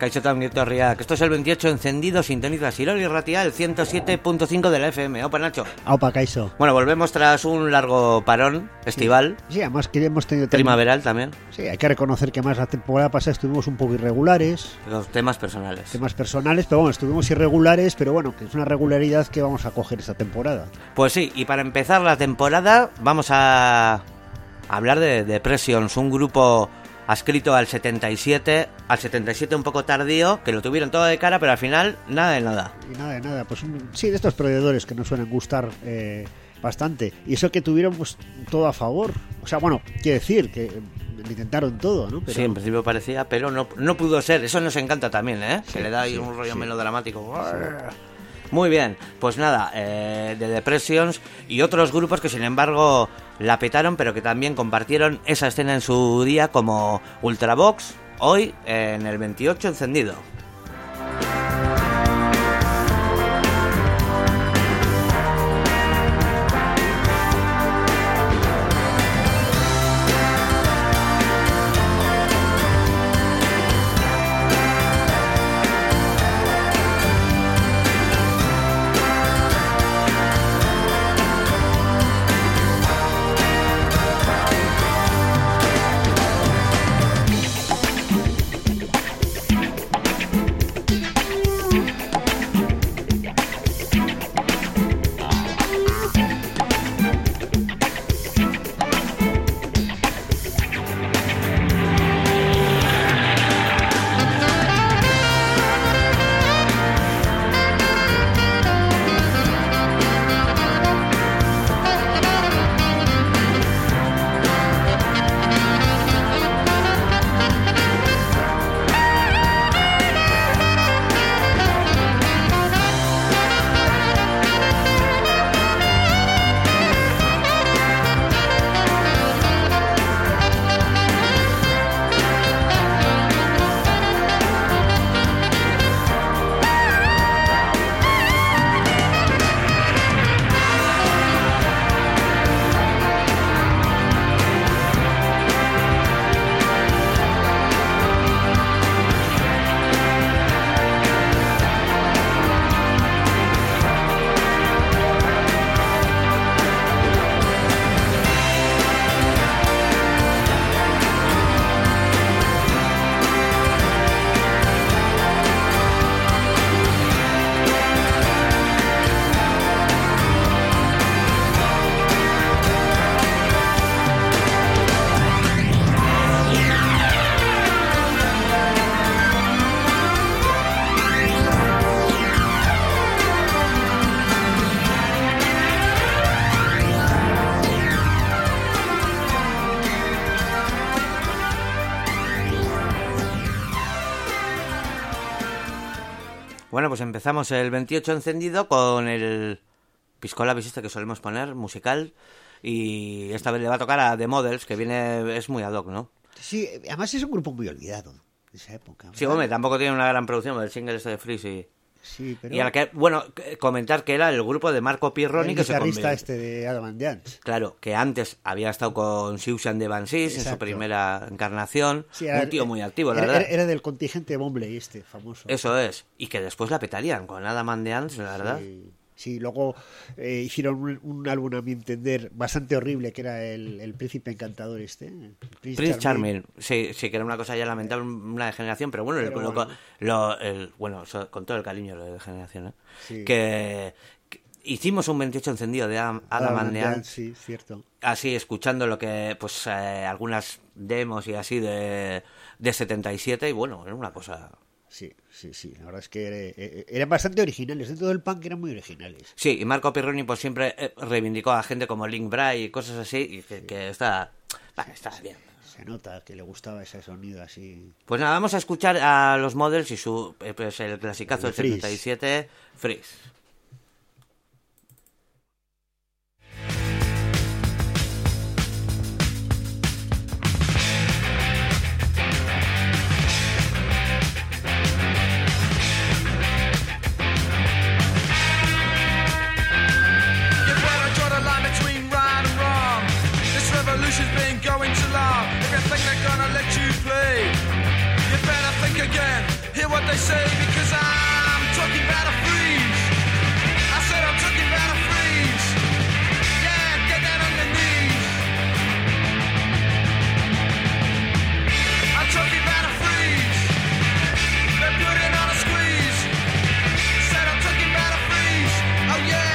Kaixotan Guitorria, que esto es el 28 encendido, sintoniza Sirori Ratia, el 107.5 de la FM. Opa, Nacho. Opa, Kaixo. Bueno, volvemos tras un largo parón estival. Sí, además que hemos tenido... Primaveral también. Sí, hay que reconocer que más la temporada pasada estuvimos un poco irregulares. Los temas personales. Temas personales, pero bueno, estuvimos irregulares, pero bueno, que es una regularidad que vamos a coger esta temporada. Pues sí, y para empezar la temporada vamos a hablar de Depressions, un grupo adscrito al 77 un poco tardío, que lo tuvieron todo de cara, pero al final nada de nada. Y nada de nada, pues sí, de estos perdedores que nos suelen gustar bastante. Y eso que tuvieron pues todo a favor. O sea, bueno, quiere decir que lo intentaron todo, ¿no? Pero... Sí, en principio parecía, pero no pudo ser. Eso nos encanta también, ¿eh? Sí, que le da ahí un rollo sí. melodramático. Sí. Muy bien, pues nada, de Depressions y otros grupos que sin embargo la petaron, pero que también compartieron esa escena en su día, como Ultravox, hoy en el 28 encendido. Bueno, pues empezamos el 28 encendido con el Piscola Visiste que solemos poner, musical, y esta vez le va a tocar a The Models, que es muy ad hoc, ¿no? Sí, además es un grupo muy olvidado de esa época, ¿verdad? Sí, hombre, tampoco tiene una gran producción, el single este de Freeze Sí, pero... Y al que, bueno, comentar que era el grupo de Marco Pirroni, que se convirtió... El guitarrista de Adam and Dance. Claro, que antes había estado con Susan de Bansis en su primera encarnación. Sí, un tío muy activo, la verdad. Era del contingente Bombley famoso. Eso es. Y que después la petarían con Adam and Dance, la verdad. Sí, luego hicieron un álbum, a mi entender, bastante horrible, que era el Príncipe Encantador Prince Charming. Sí, que era una cosa ya lamentable, una degeneración, pero bueno, con todo el cariño de degeneración, ¿eh? Sí. Que hicimos un 28 encendido de Adam and Dance. Sí, cierto. Así, escuchando lo que, pues, algunas demos y así de 77, y bueno, era una cosa... Sí, la verdad es que eran bastante originales, dentro del punk eran muy originales. Sí, y Marco Pirroni pues siempre reivindicó a gente como Link Bray y cosas así, y que está bien. Se nota que le gustaba ese sonido así. Pues nada, vamos a escuchar a los Models y su pues el clasicazo del 77, Freeze. Revolution's been going too long. If you think they're gonna let you play, you better think again. Hear what because I'm talking about a freeze. I said I'm talking about a freeze. Yeah, get down on your knees. I'm talking about a freeze. They're putting on a squeeze. Said I'm talking about a freeze. Oh yeah.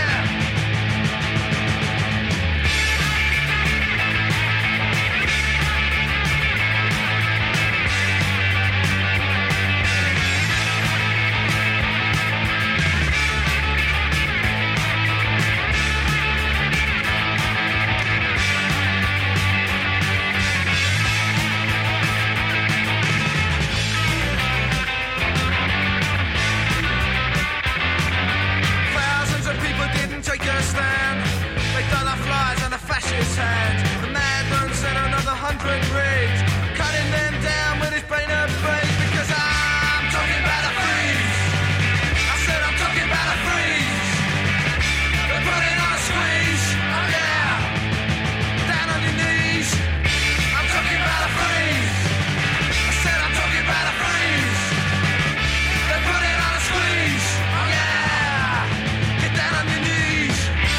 Thousands of people didn't take a stand. They done the flies on the fascist hand. The madman sent another 100 raids, cutting them down with his brain of brains. Because I'm talking about a freeze. I said I'm talking about a freeze. They're putting on a squeeze. Oh yeah. Down on your knees. I'm talking about a freeze. I said I'm talking about a freeze. They're putting on a squeeze. Oh yeah. Get down on your knees.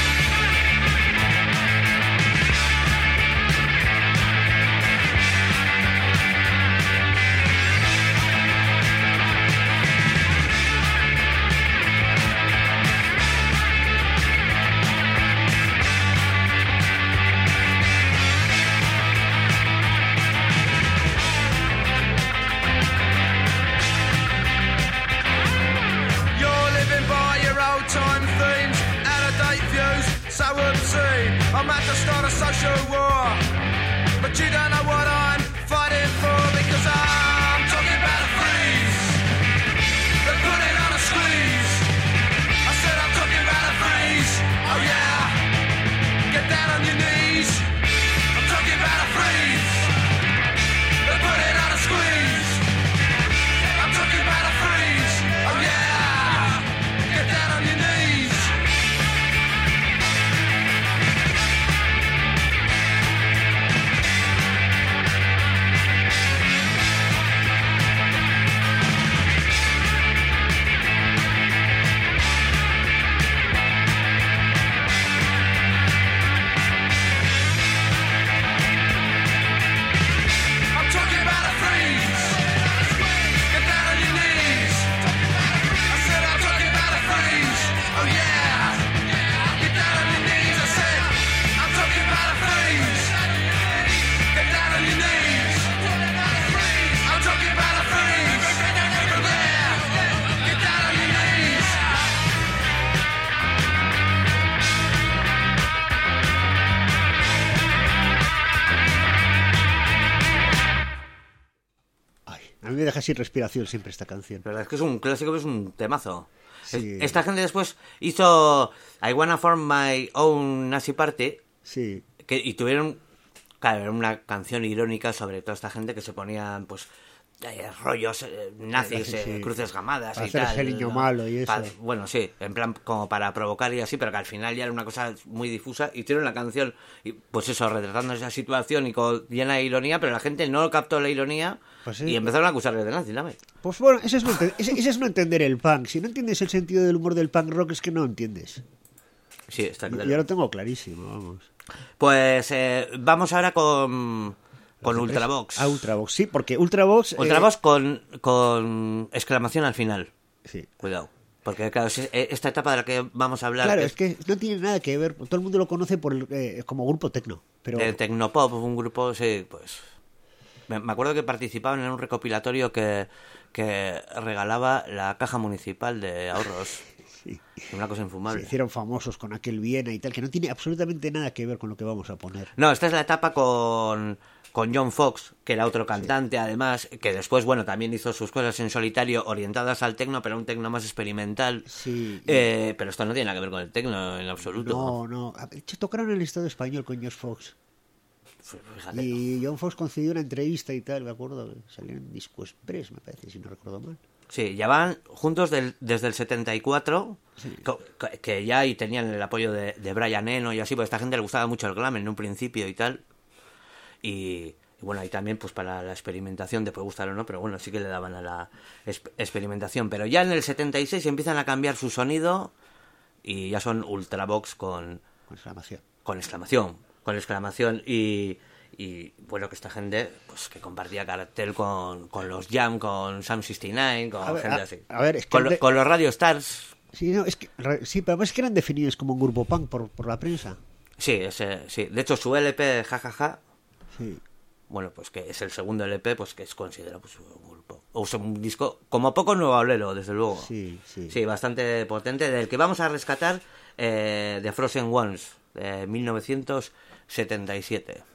You're living by your old time themes, out of date views, so obscene. I'm at to start a social war, but you don't know what I'm fighting for. Because I'm talking about a freeze. They're putting on a squeeze. I said I'm talking about a freeze. Oh yeah. Get down on your knees. I'm talking about a freeze. They're putting on a squeeze. I'm talking about a freeze. Oh yeah. Get down on your knees. I'm talking about a freeze. Get down on your knees. I said I'm talking about a freeze. Oh yeah. Get down on your knees. I said I'm talking about a freeze. Get down on your knees. I'm talking about a freeze. Oh yeah. Get down on your knees. Ay, a mí me deja sin respiración siempre esta canción. La verdad es que es un clásico, es un temazo. Sí. Esta gente después hizo I Wanna Form My Own Nazi Party, Sí. y tuvieron, claro, era una canción irónica sobre toda esta gente que se ponían, pues, rollos nazis, Sí. cruces gamadas Para y hacer tal. el niño malo y eso. Bueno, sí, en plan como para provocar y así, pero que al final ya era una cosa muy difusa. Hicieron la canción, y, pues eso, retratando esa situación y llena de ironía, pero la gente no captó la ironía Pues sí. y empezaron a acusarle de nazi, ¿sabes? Pues bueno, ese es no entender el punk. Si no entiendes el sentido del humor del punk rock es que no entiendes. Sí, está claro. Yo lo tengo clarísimo, vamos. Pues vamos ahora con Ultravox. Ah, Ultravox, sí, porque Ultravox... Ultravox con exclamación al final. Sí. Cuidado. Porque claro, esta etapa de la que vamos a hablar Claro, es que no tiene nada que ver. Todo el mundo lo conoce como grupo tecno. Pero de Tecnopop, un grupo, sí, pues... Me acuerdo que participaban en un recopilatorio que regalaba la Caja Municipal de Ahorros. sí, Una cosa infumable. se hicieron famosos con aquel Viena y tal, que no tiene absolutamente nada que ver con lo que vamos a poner. No, esta es la etapa con John Fox, que era otro cantante, además, que después, bueno, también hizo sus cosas en solitario orientadas al tecno, pero un tecno más experimental. Sí. Pero esto no tiene nada que ver con el tecno en absoluto. No. De hecho, tocaron en el Estado español con John Fox. Fíjate. Y John Fox concedió una entrevista y tal, me acuerdo. Salió en Disco Express, me parece, si no recuerdo mal. Sí, ya van juntos desde el 74, Sí. que ya y tenían el apoyo de Brian Eno y así, porque a esta gente le gustaba mucho el glam en un principio y tal. Y Y bueno, ahí también pues para la experimentación, te puede gustar o no, pero bueno, sí que le daban a la experimentación. Pero ya en el 76 empiezan a cambiar su sonido y ya son Ultravox con exclamación y bueno, que esta gente pues que compartía cartel con los Jam, con Sam 69, con gente así. A ver, es que con los Radio Stars. Sí, no, sí, pero es que eran definidos como un grupo punk por la prensa. Sí, sí. De hecho, su LP, jajaja, sí. Bueno, pues que es el segundo LP, pues que es considerado pues, un grupo, o sea, un disco como poco nuevalero, desde luego. Sí. Sí, bastante potente, del que vamos a rescatar The Frozen Ones, de 1977.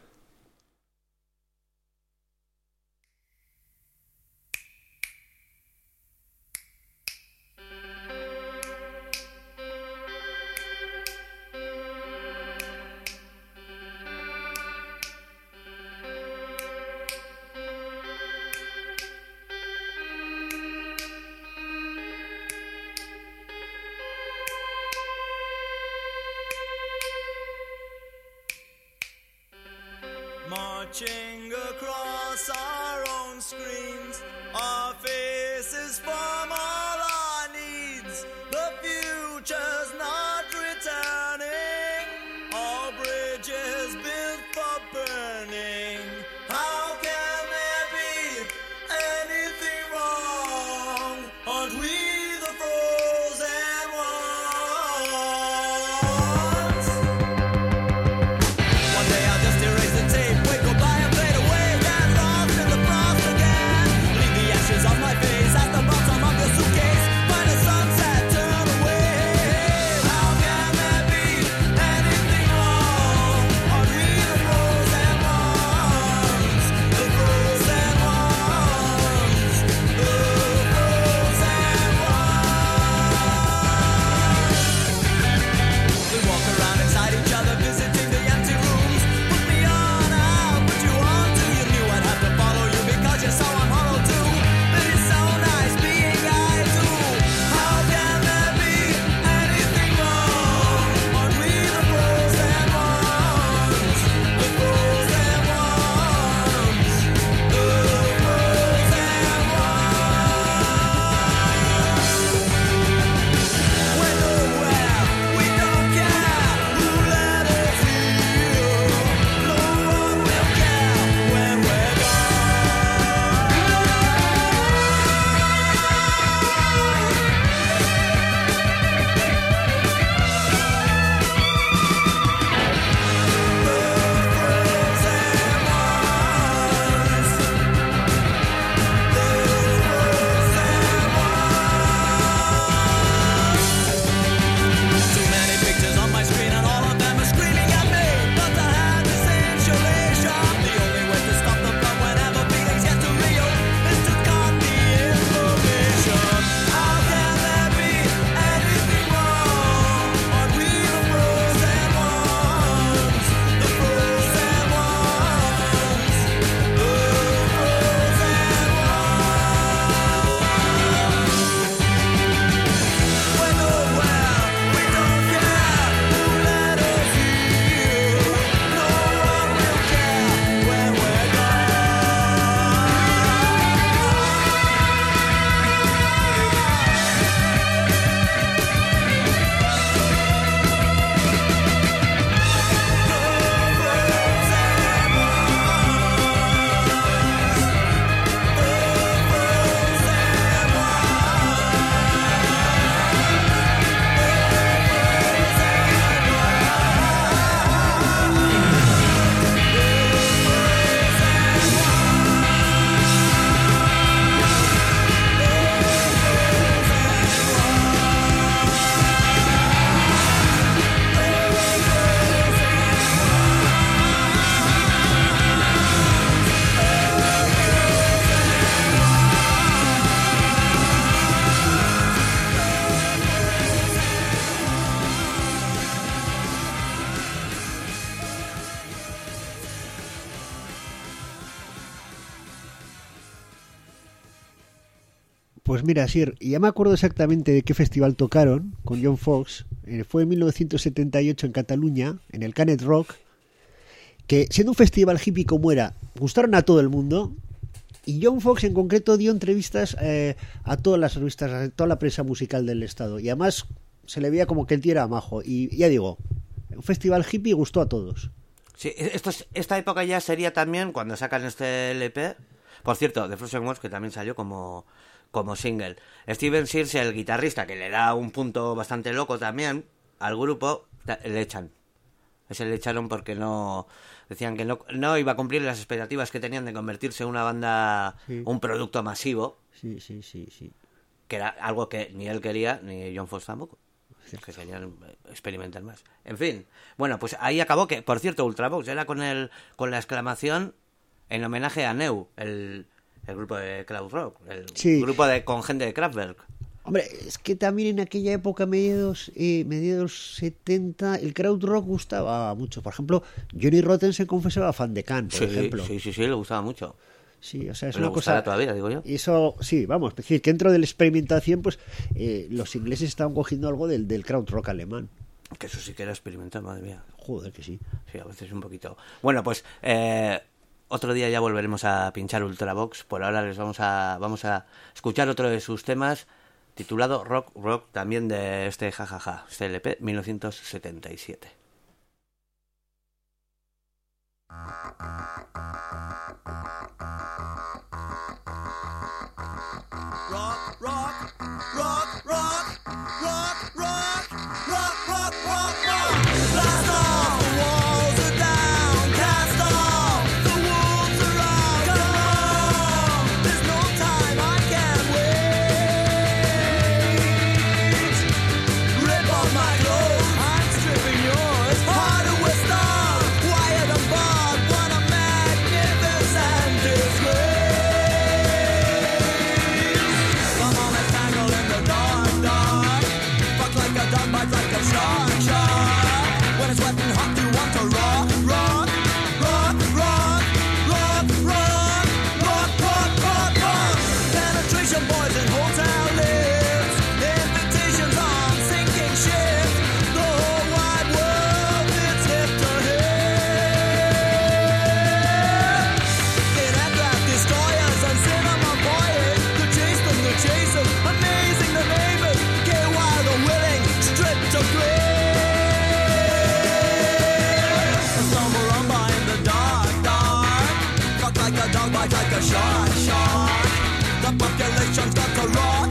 Marching across our own screens, our faces form all our needs. The future's not returning, all bridges built for burning. How can there be anything wrong? Aren't we the frozen ones? One day I'll just erase the tape. Pues mira, Sir, ya me acuerdo exactamente de qué festival tocaron con John Foxx. Fue en 1978 en Cataluña, en el Canet Rock, que siendo un festival hippie como era, gustaron a todo el mundo. Y John Foxx en concreto dio entrevistas a todas las revistas, a toda la prensa musical del estado. Y además se le veía como que el tío era majo. Y ya digo, un festival hippie gustó a todos. Sí, esta época ya sería también cuando sacan este LP. Por cierto, The Frozen Walls, que también salió como single. Steven Sears, el guitarrista, que le da un punto bastante loco también al grupo, le echan. Ese le echaron porque no... Decían que no iba a cumplir las expectativas que tenían de convertirse en una banda, sí, un producto masivo. Sí. Que era algo que ni él quería, ni John Foxx tampoco. Que querían experimentar más. En fin, bueno, pues ahí acabó que, por cierto, Ultravox era con la exclamación en homenaje a Neu, el grupo de Krautrock, el grupo con gente de Kraftwerk. Hombre, es que también en aquella época, mediados 70, el krautrock gustaba mucho. Por ejemplo, Johnny Rotten se confesaba fan de Can, por ejemplo. Sí, le gustaba mucho. Sí, o sea, es una cosa todavía, digo yo. Y eso, sí, vamos, es decir, que dentro de la experimentación, pues los ingleses estaban cogiendo algo del krautrock alemán. Que eso sí que era experimental, madre mía. Joder, que sí. Sí, a veces un poquito. Bueno, pues otro día ya volveremos a pinchar Ultravox. Por ahora les vamos a escuchar otro de sus temas, titulado Rock, también de este jajaja, este LP 1977. Blast off, the walls are down, cast off, the wolves are out. Come on, there's no time, I can't wait. Rip off my clothes, I'm stripping yours. Harder with stars, wired and barbed. What a magnificent disgrace. Come on, let's tangle in the dark. Fuck like a dog, bite like a shark. When it's wet and hot, you want to rock. Penetration boys in hotel lids, invitations on sinking ships. The whole wide world is hip to hip. In aircraft destroyers and cinema voyage, the chasers, amazing the neighbors, gay wild and willing, stripped to grace. Like a dog, bite like a shark. The population's got to rock.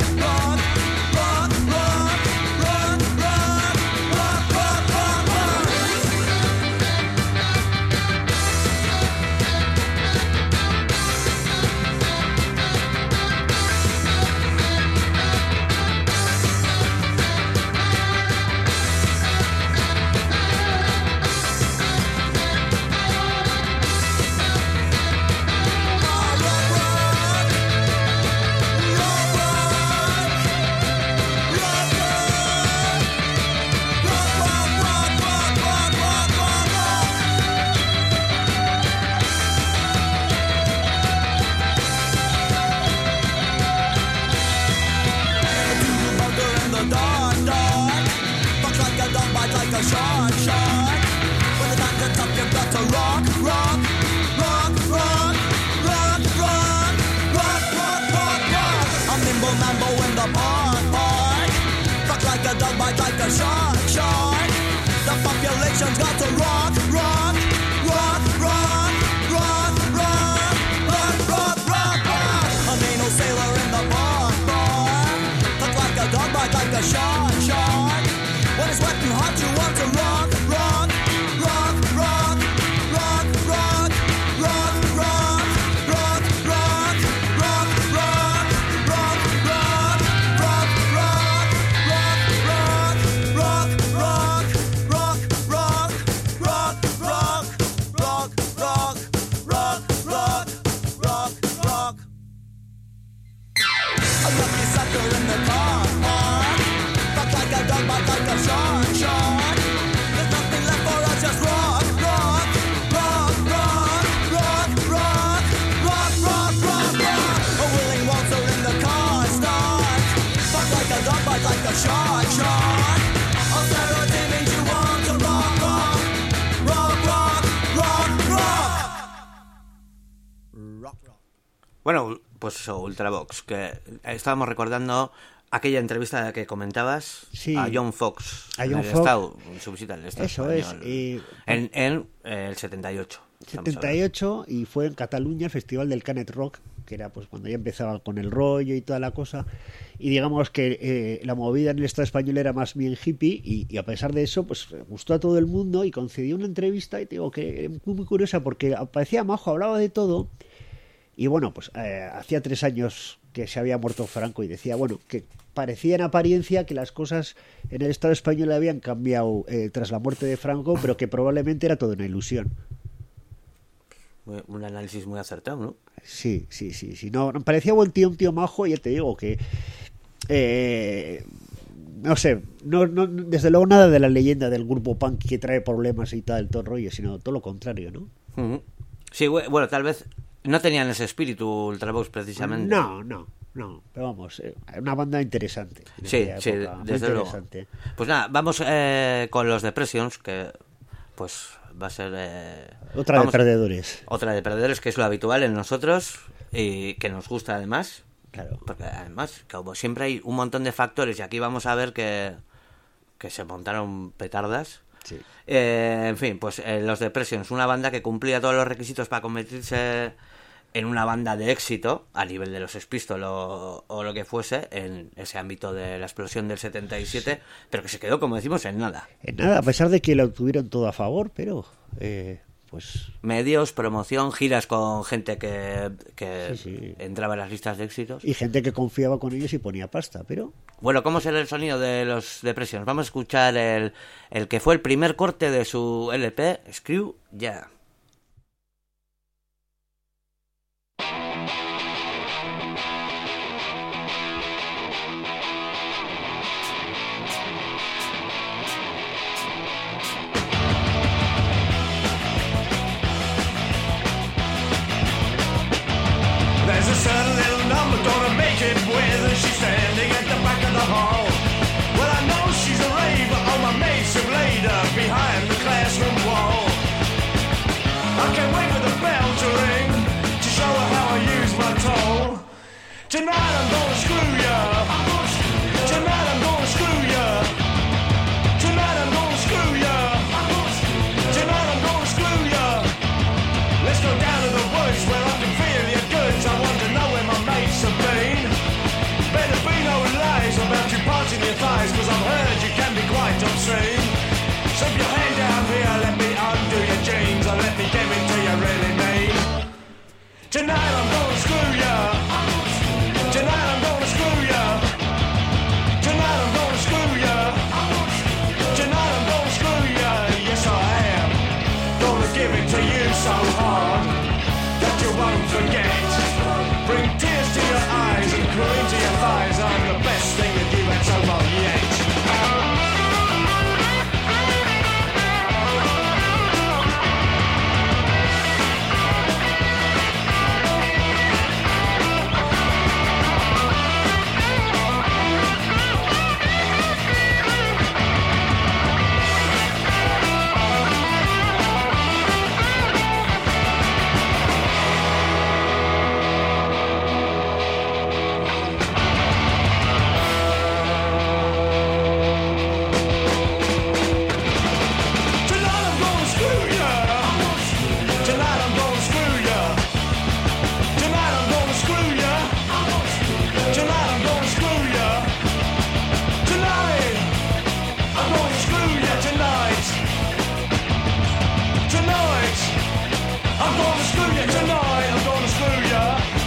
Shark. When the time gets up, you've got to rock. A nimble mambo in the park. Fuck like a dog, bite like a shark. The population's got to rock. An anal sailor in the bar. Fuck like a dog, bite like a shark. When it's wet and hot, you want to rock. A lucky sucker in the car. Fuck like a dog, bite like a shark. Bueno, pues eso, Ultravox, que estábamos recordando aquella entrevista que comentabas a John Fox, a John en el Fox. Estado, en su visita al Estado Eso español, es. en el 78. 78, y fue en Cataluña el Festival del Canet Rock, que era pues cuando ya empezaba con el rollo y toda la cosa, y digamos que la movida en el Estado español era más bien hippie, y a pesar de eso pues gustó a todo el mundo, y concedió una entrevista, y te digo que muy curiosa porque parecía majo, hablaba de todo. Y bueno, pues hacía 3 años que se había muerto Franco, y decía, bueno, que parecía en apariencia que las cosas en el Estado español habían cambiado tras la muerte de Franco, pero que probablemente era todo una ilusión. Un análisis muy acertado, ¿no? Sí. No, parecía buen tío, un tío majo, y ya te digo que no sé, no, desde luego nada de la leyenda del grupo punk que trae problemas y tal, todo el rollo, sino todo lo contrario, ¿no? Uh-huh. Sí, bueno, tal vez no tenían ese espíritu Ultravox precisamente. No, pero vamos, una banda interesante. Sí, desde luego. Pues nada, vamos con los Depressions, que pues va a ser... Otra de perdedores. Otra de perdedores, que es lo habitual en nosotros y que nos gusta además. Claro. Porque además, como siempre hay un montón de factores, y aquí vamos a ver que se montaron petardas. Sí. En fin, pues los Depressions, una banda que cumplía todos los requisitos para convertirse en una banda de éxito a nivel de los Sex Pistols o lo que fuese en ese ámbito de la explosión del 77, pero que se quedó, como decimos, en nada. En nada, a pesar de que lo tuvieron todo a favor, pero pues... Medios, promoción, giras con gente que sí. entraba en las listas de éxitos. Y gente que confiaba con ellos y ponía pasta, pero... Bueno, ¿cómo será el sonido de los Depressions? Vamos a escuchar el que fue el primer corte de su LP, Screw Yeah. There's a certain little number gonna make it with, and she's standing at the back of the hall. Well, I know she's a raver, all my mates have laid her behind the classroom wall. I can't wait for the bell to ring to show her how I use my toll. Tonight I'm gonna screw ya. Tonight I'm gonna screw ya. Tonight I'm gonna screw ya. Tonight I'm gonna screw ya. Let's go down to the woods where I can feel your goods. I want to know where my mates have been. Better be no lies about you parting your thighs, cause I've heard you can be quite obscene. So if your hand down here, let me undo your jeans, or let me get into you really mean. Tonight I'm gonna screw ya. Tonight I'm gonna screw ya. Tonight I'm gonna screw ya. Tonight I'm gonna screw ya. Yes I am. Gonna give it to you so hard that you won't forget. Bring tears to your eyes and cream to your thighs. I'm the best thing that you've had so far yet. Tonight I'm gonna screw ya. Tonight I'm gonna screw ya. Tonight I'm gonna screw ya. Tonight I'm gonna screw ya. Tonight I'm gonna screw ya. Tonight. Tonight I'm gonna screw ya. Tonight I'm gonna screw ya.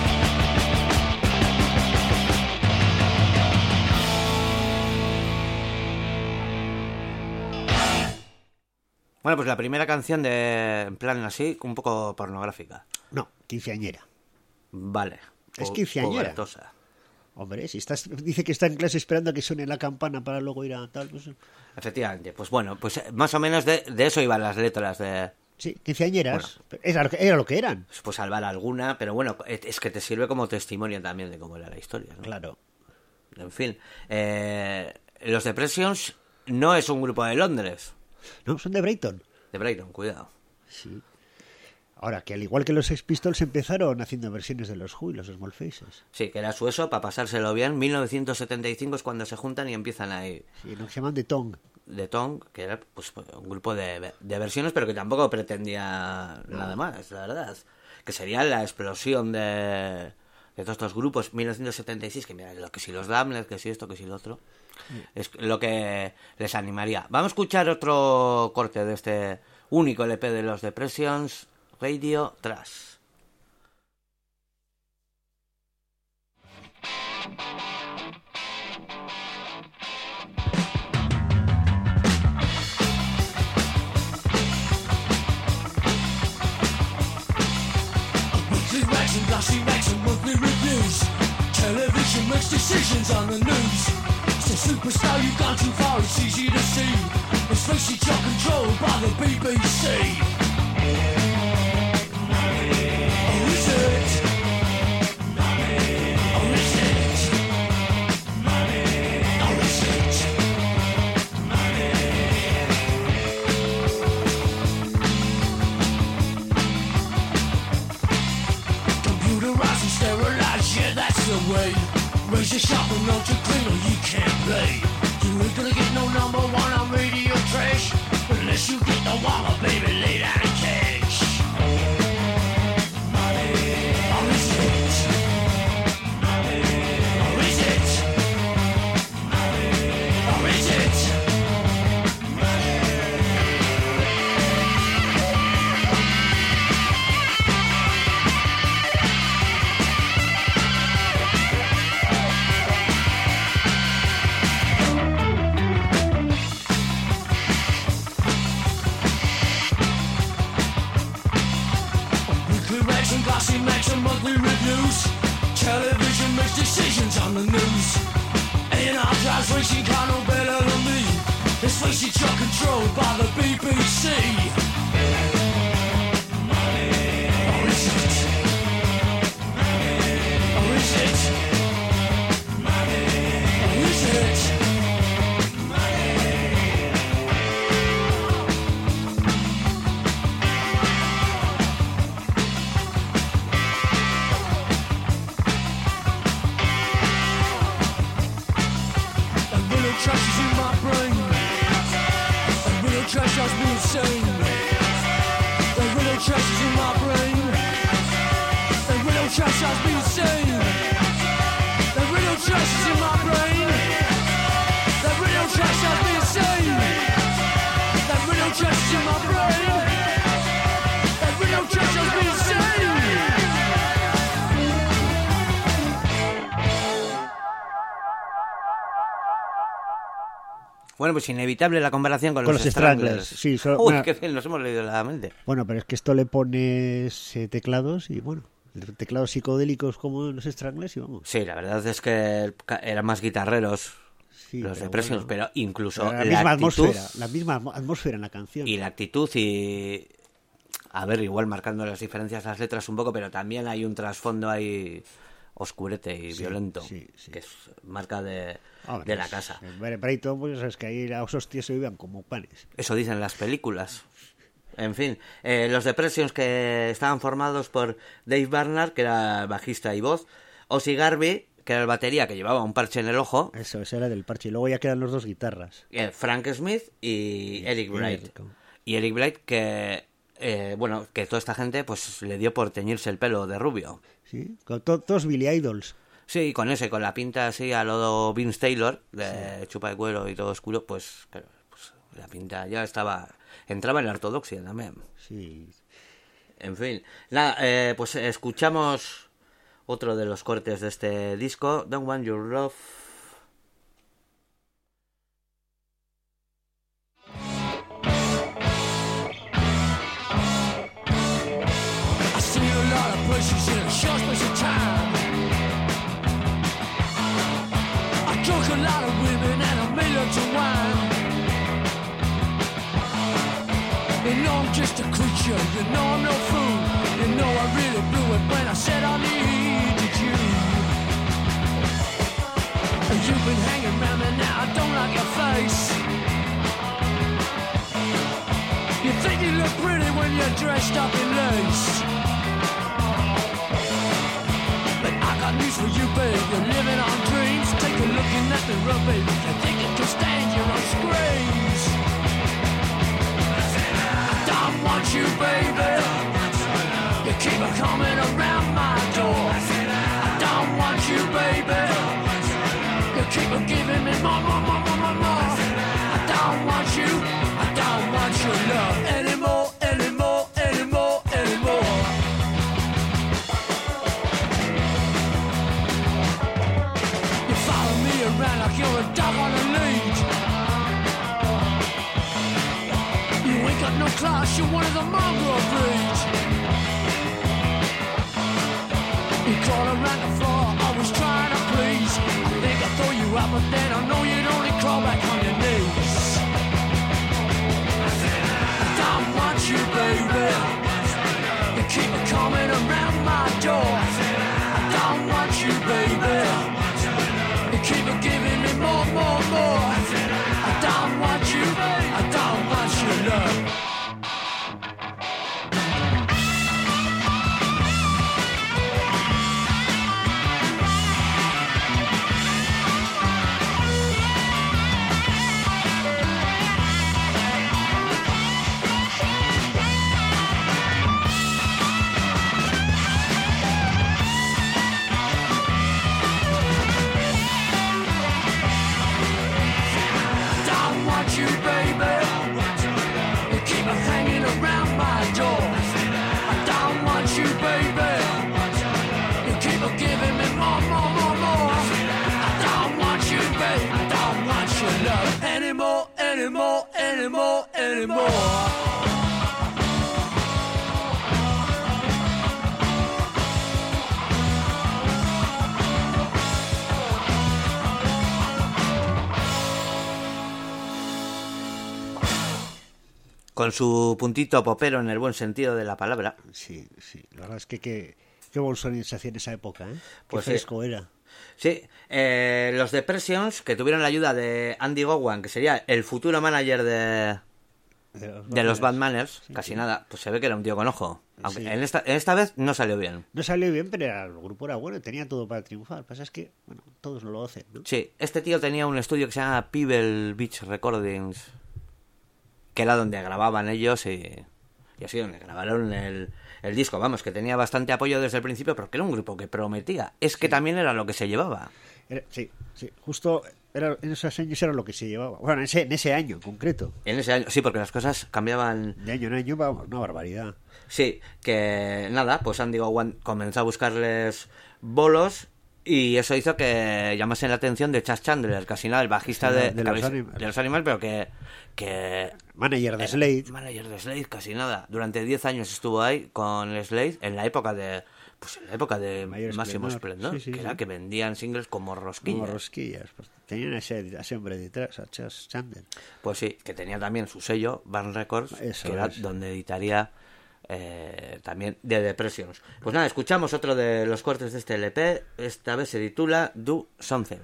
Bueno, pues la primera canción en plan así, un poco pornográfica. No, quinceañera. Vale. Es quinceañera. Pubertosa. Hombre, si dice que está en clase esperando a que suene la campana para luego ir a tal... Pues, Efectivamente. Pues bueno, pues más o menos de eso iban las letras de... sí, quinceañeras. Era lo que eran. Pues salvar alguna, pero bueno, es que te sirve como testimonio también de cómo era la historia, ¿no? Claro. En fin. Los Depressions no es un grupo de Londres. No, son de Brighton. De Brighton, cuidado. Sí. Ahora, que al igual que los Sex Pistols empezaron haciendo versiones de los Who y los Small Faces. Sí, que era su eso, para pasárselo bien. 1975 es cuando se juntan y empiezan a ir. Sí, no se llaman The Tongue. The Tongue, que era pues un grupo de versiones, pero que tampoco pretendía nada más, la verdad. Que sería la explosión de todos estos grupos. 1976, que mira, lo que si los Damned, que si esto, que si lo otro. Es lo que les animaría. Vamos a escuchar otro corte de este único LP de los Depressions, Radio Trash. Glossy rags and monthly reviews. Television makes decisions on the news. It's a superstar, you've gone too far, it's easy to see. It's racy job controlled by the BBC. Oh, is it? Oh, is it? Oh, is it? Computerized and sterilized, yeah, that's the way. Razor sharp and not too clean or you can't play. You ain't gonna get no number one on radio trash unless you get the walla, baby, lay down and cash. Or is it? Or is it? Or is it? Glossy makes and monthly reviews. Television makes decisions on the news. A&R drives racing car no better than me. It's racing truck controlled by the BBC. Or is it? Or is it? Or is it? Trash is in my brain. The real trash has me insane. The real trash is in my brain. The real trash has me insane. The real trash is in my brain. The real trash has me insane. The real trash is in my brain. The real trash has me insane. Bueno, pues inevitable la comparación con Con los los Stranglers. Sí, Uy, bueno, qué bien, nos hemos leído la mente. bueno, pero es que esto le pones teclados y bueno, teclados psicodélicos como los Stranglers y vamos. Sí, la verdad es que eran más guitarreros Sí, los pero Depressions, bueno, pero incluso la la misma actitud atmósfera, la misma atmósfera en la canción. y la actitud y... A ver, igual marcando las diferencias las letras un poco, pero también hay un trasfondo ahí oscurete y violento, sí, sí. que es marca de Hombre, la casa. En Brighton, pues es que ahí los hostias se vivían como panes. Eso dicen las películas. En fin, los Depressions, que estaban formados por Dave Barnard, que era bajista y voz, Ozzy Garvey, que era el batería, que llevaba un parche en el ojo, Eso, ese era del parche. Y luego ya quedan los dos guitarras. Frank Smith y Eric Bright. Y Eric Bright, que bueno, que toda esta gente pues le dio por teñirse el pelo de rubio. Sí, con todos Billy Idols. Sí, con la pinta así a lo Vince Taylor, de chupa de cuero y todo oscuro, pues, claro, pues la pinta ya entraba en la ortodoxia también. Sí. En fin, nada, pues escuchamos otro de los cortes de este disco, Don't Want Your Love. I see a lot of places in a short space of time. I took a lot of women and a million to wine. You know I'm just a creature, you know I'm no fool. You know I really blew it when I said I needed you. And you've been hanging around me now, I don't like your face. You think you look pretty when you're dressed up in lace. the rugby. You think it can stand your own screams. I don't want you, baby. You keep on coming around my door. I don't want you, baby. You keep on giving me more. I don't want you. I don't want your love anymore. You follow me around like you're a dog on a lead. You ain't got no class, you're one of the mongrel breed. You crawl around the floor, always trying to please. You think I throw you out, but then I know you'd only crawl back on your knees. I don't want you, baby. You keep on coming around my door. I don't want you, baby. You keep on giving me more. I don't want you. I don't want your love. You, baby, you keep on hanging around my door. I don't want you, baby. You keep on giving me more. I don't want you, baby. I don't want your love anymore. Con su puntito popero en el buen sentido de la palabra. Sí. La verdad es que qué bolsón se hacía en esa época, ¿eh? Pues qué fresco era. Sí, los Depressions, que tuvieron la ayuda de Andy Gowan, que sería el futuro manager de los Batmaners, sí, casi nada, pues se ve que era un tío con ojo. Aunque sí. en esta vez no salió bien. No salió bien, pero el grupo era bueno, tenía todo para triunfar. Lo que pasa es que, bueno, todos no lo hacen, ¿no? Sí, este tío tenía un estudio que se llama Pebble Beach Recordings, que era donde grababan ellos y así donde grabaron el disco. Vamos, que tenía bastante apoyo desde el principio, pero que era un grupo que prometía. Es que también era lo que se llevaba. Sí, justo en esos años era lo que se llevaba. Bueno, en ese año en concreto. En ese año, sí, porque las cosas cambiaban. De año en año, una barbaridad. Sí, que nada, pues Andy Gowan comenzó a buscarles bolos. Y eso hizo que llamase la atención de Chas Chandler, casi nada, el bajista de los Animals, pero que manager de Slade. Manager de Slade, casi nada. Durante 10 años estuvo ahí con Slade, en la época de Máximo Esplendor, que era que vendían singles como rosquillas. Pues tenían a ese hombre detrás, a Chas Chandler. Pues sí, que tenía también su sello, Barn Records, que era donde editaría también de Depressions. Pues nada, escuchamos otro de los cortes de este LP. Esta vez se titula Do Something.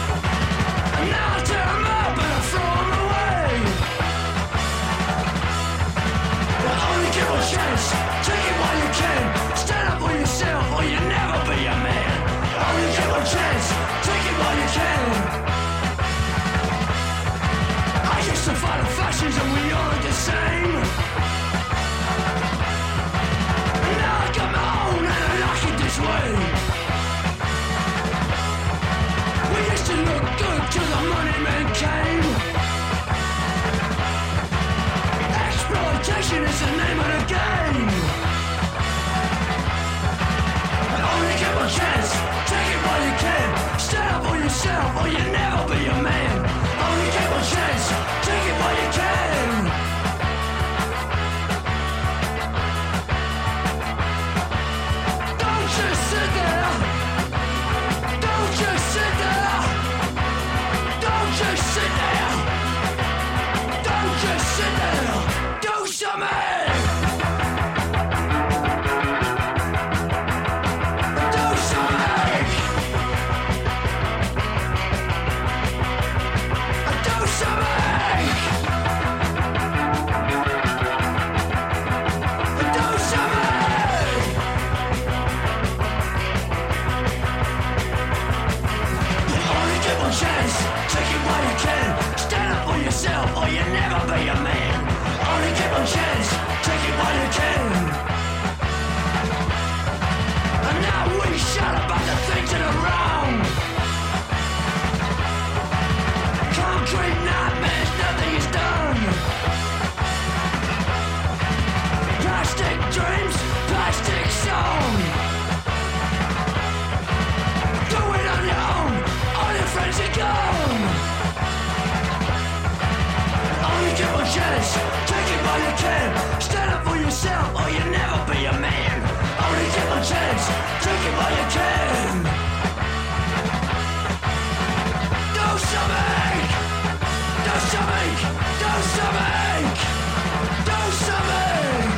Now I tear them up and I throw them away. dreams, plastic song. Do it on your own, all your friends are gone. Only get one chance, take it while you can. Stand up for yourself or you'll never be a man. Only get one chance, take it while you can. Do something! Do something! Do something! Do something!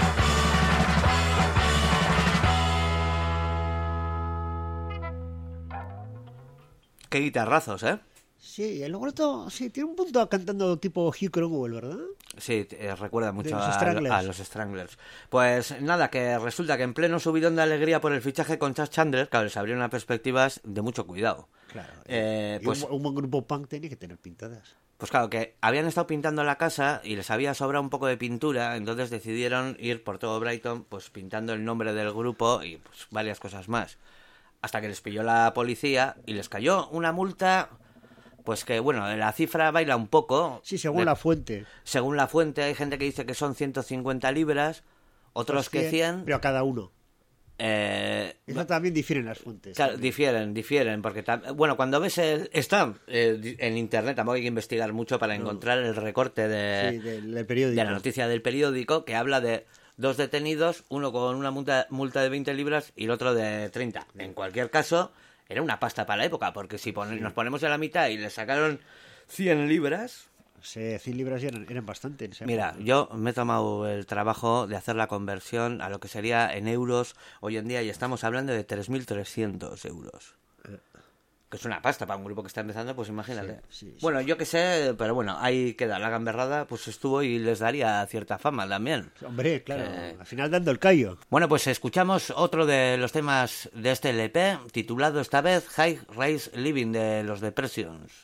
Qué guitarrazos, ¿eh? Sí, el Logroto sí, tiene un punto cantando tipo Hugh Cromwell, ¿verdad? Sí, recuerda mucho los Stranglers. a los Stranglers. Pues nada, que resulta que en pleno subidón de alegría por el fichaje con Chad Chandler, claro, les abrieron unas perspectivas de mucho cuidado. Claro. Y Pues, un buen grupo punk tiene que tener pintadas. pues claro, que habían estado pintando la casa y les había sobrado un poco de pintura, entonces decidieron ir por todo Brighton pues pintando el nombre del grupo y pues varias cosas más. Hasta que les pilló la policía y les cayó una multa, pues que bueno, la cifra baila un poco. Sí, según la fuente. Según la fuente, hay gente que dice que son 150 libras, otros que 100. Pero a cada uno. Eso también difieren las fuentes. Claro, difieren, porque bueno, cuando ves está en internet, tampoco hay que investigar mucho para encontrar el recorte del periódico. de la noticia del periódico, que habla de 2 detenidos, uno con una multa de 20 libras y el otro de 30. En cualquier caso, era una pasta para la época, porque si nos ponemos a la mitad y le sacaron 100 libras... Sí, 100 libras ya eran bastante. En esa Mira, época. yo me he tomado el trabajo de hacer la conversión a lo que sería en euros hoy en día y estamos hablando de 3.300 euros. Que es una pasta para un grupo que está empezando, pues imagínate. Sí. Bueno, yo qué sé, pero bueno, ahí queda. La gamberrada pues estuvo y les daría cierta fama también. Hombre, claro, al final dando el callo. Bueno, pues escuchamos otro de los temas de este LP, titulado esta vez High Rise Living, de los Depressions.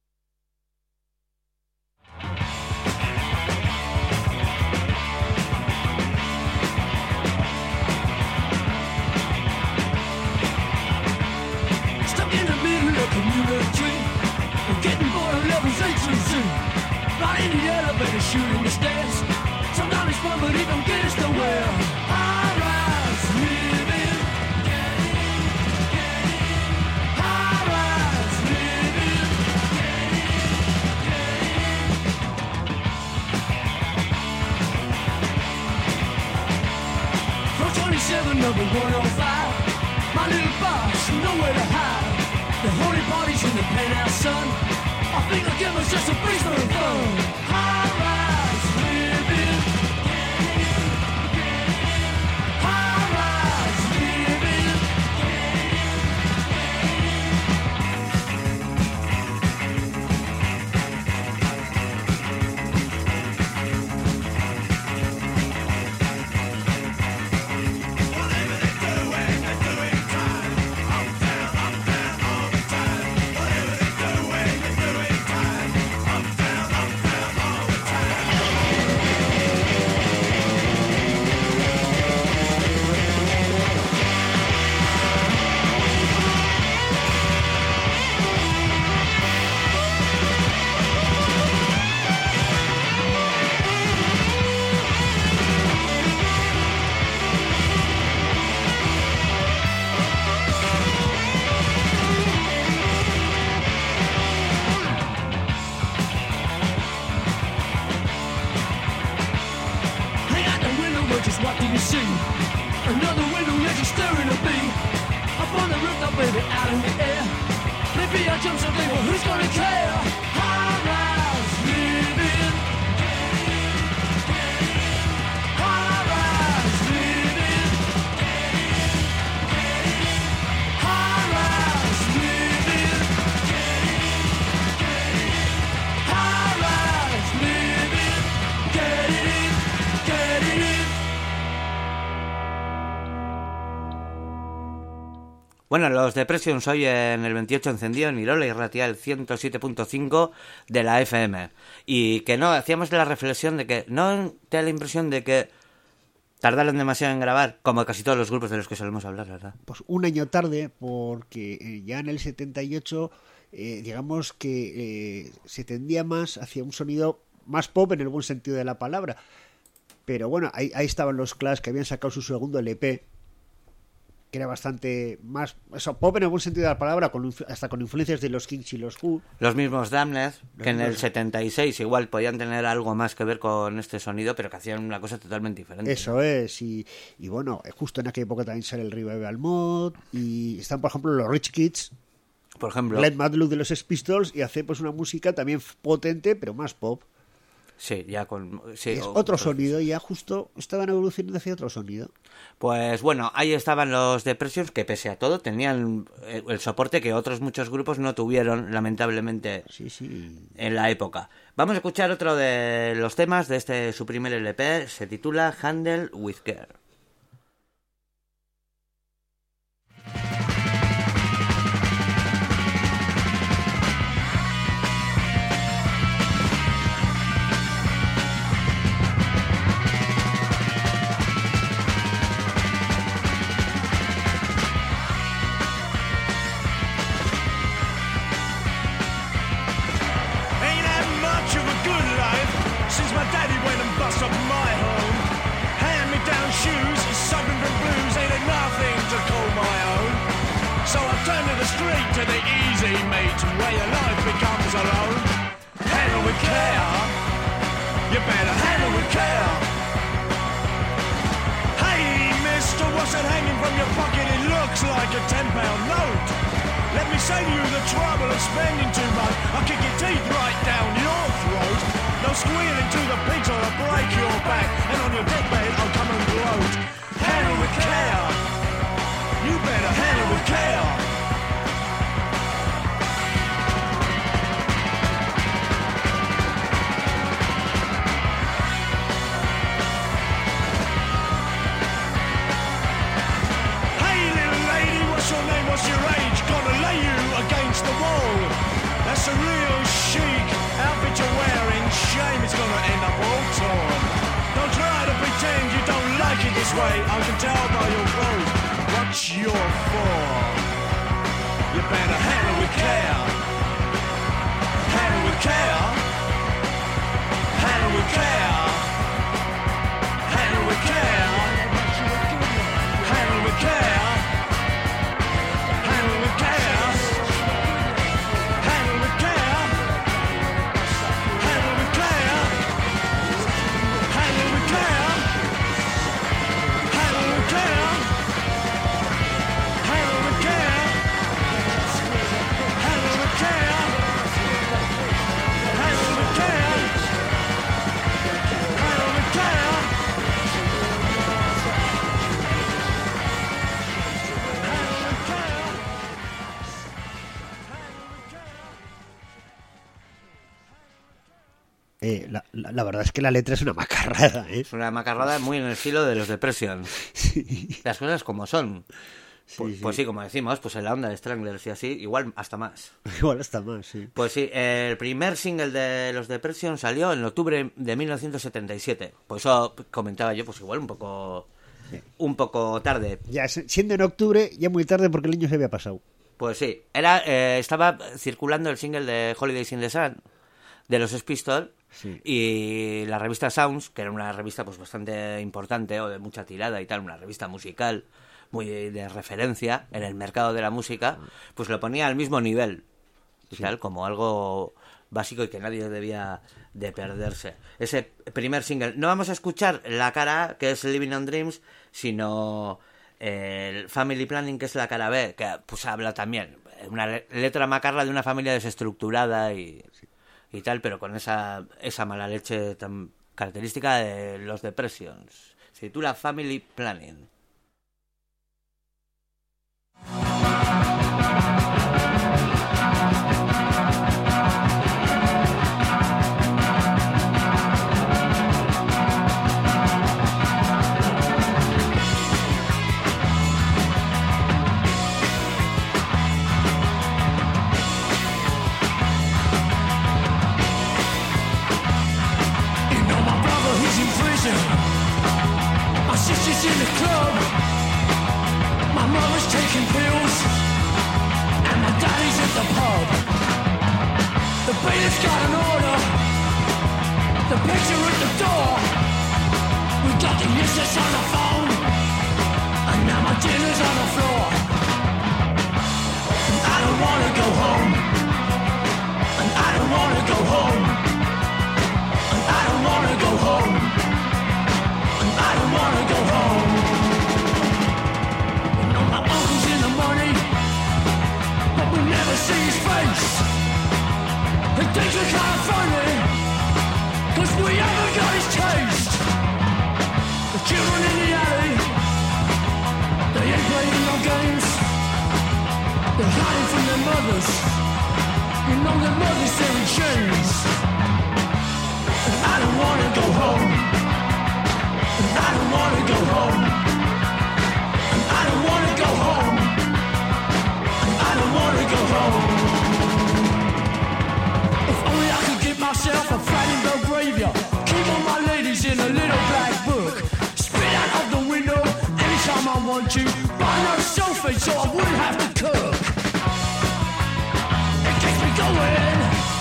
Stuck in the middle of community, getting bored of levels A to Z. Right in the elevator, shooting the stairs. Sometimes it's fun, but it don't get us nowhere. High rise living, high rise living. From 27 number 105. My little boss, nowhere to hide. The holy party's in the penthouse, son. I think I'll give us just a breeze for the fun. High rise living. High rise living. Hang out the window, but just what do you see? Another window, you're just staring at me. Up on the rooftop, baby, out in the air. Maybe I jump something, but who's gonna care? High rise living. High rise living. High rise living. High rise living. Get it in, get it in. Bueno, los Depressions hoy en el 28 encendido en Irola y Ratial 107.5 de la FM. Y que no, hacíamos la reflexión de que no te da la impresión de que tardaron demasiado en grabar, como casi todos los grupos de los que solemos hablar, ¿verdad? Pues un año tarde, porque ya en el 78, digamos que se tendía más hacia un sonido más pop en el buen sentido de la palabra. Pero bueno, ahí estaban los Clash, que habían sacado su segundo LP, que era bastante más... Eso, pop en algún sentido de la palabra, hasta con influencias de los Kings y los Who. Los mismos Damned, que en el 76 igual podían tener algo más que ver con este sonido, pero que hacían una cosa totalmente diferente. Eso es, y bueno, justo en aquella época también sale el Revival Mod, y están, por ejemplo, los Rich Kids, por ejemplo, Glenn Matlock de los Sex Pistols, y hace pues una música también potente, pero más pop. Sí, ya con... Sí, es otro sonido, ya justo estaban evolucionando hacia otro sonido. Pues bueno, ahí estaban los Depressions, que pese a todo tenían el soporte que otros muchos grupos no tuvieron, lamentablemente, en la época. Vamos a escuchar otro de los temas de su primer LP, se titula Handle with Care. To the easy mate, where your life becomes alone. Handle with care, you better handle with care. Hey mister, what's that hanging from your pocket? It looks like a £10 note. Let me save you the trouble of spending too much. I'll kick your teeth right down your throat. No squealing to the pigs or I'll break your back. And on your deathbed I'll come and gloat. Handle with care, you better handle with care. What's your age? Gonna lay you against the wall. That's a real chic outfit you're wearing. Shame it's gonna end up all torn. Don't try to pretend you don't like it this way. I can tell by your clothes what you're for. You better handle with care. Handle with care. Handle with care. Handle with care. Handle with care. La verdad es que la letra es una macarrada, ¿eh? Es una macarrada muy en el estilo de los Depressions. Sí. Las cosas como son. Pues sí, como decimos, pues en la onda de Stranglers y así, igual hasta más. Igual hasta más, sí. Pues sí, el primer single de los Depressions salió en octubre de 1977. Pues eso comentaba yo, pues igual un poco tarde. Ya, siendo en octubre, ya muy tarde porque el niño se había pasado. Pues sí, estaba circulando el single de Holidays in the Sun de los Sex Pistols. Sí. Y la revista Sounds, que era una revista pues bastante importante o de mucha tirada y tal, una revista musical muy de referencia en el mercado de la música, pues lo ponía al mismo nivel y tal, como algo básico y que nadie debía de perderse. Ese primer single, no vamos a escuchar la cara A, que es Living on Dreams, sino el Family Planning, que es la cara B, que pues habla también una letra macarra de una familia desestructurada y tal, pero con esa mala leche tan característica de los Depressions. Se titula Family Planning. My sister's in the club, my mother's taking pills, and my daddy's at the pub. The bailiff's got an order, the pigs are at the door. talking useless on the phone, and now my dinner's on the floor. And I don't wanna go home, and I don't wanna go home, and I don't wanna go home, and I don't wanna go home. You know my uncle's in the money, but we never see his face. He thinks we're kinda funny, 'cause we haven't got his taste. The children in the alley, they ain't playing no games. They're hiding from their mothers. You know their mothers, they're in chains. And I don't wanna go home, and I don't wanna go home, and I don't wanna go home, and I don't wanna go home. If only I could get myself a Frattenberg graveyard, keep all my ladies in a little black book, spit out of the window anytime I want to, buy no sulfate so I wouldn't have to cook. It keeps me going.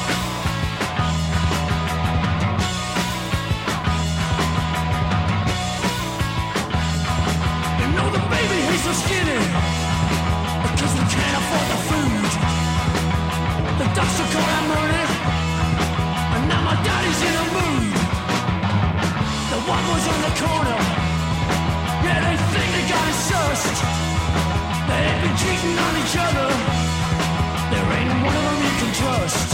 You know the baby, he's so skinny, because we can't afford the food. The doctor called out money, and now my daddy's in a mood. The one was on the corner, yeah, they think they got it sussed. They ain't been cheating on each other, there ain't one of them you can trust.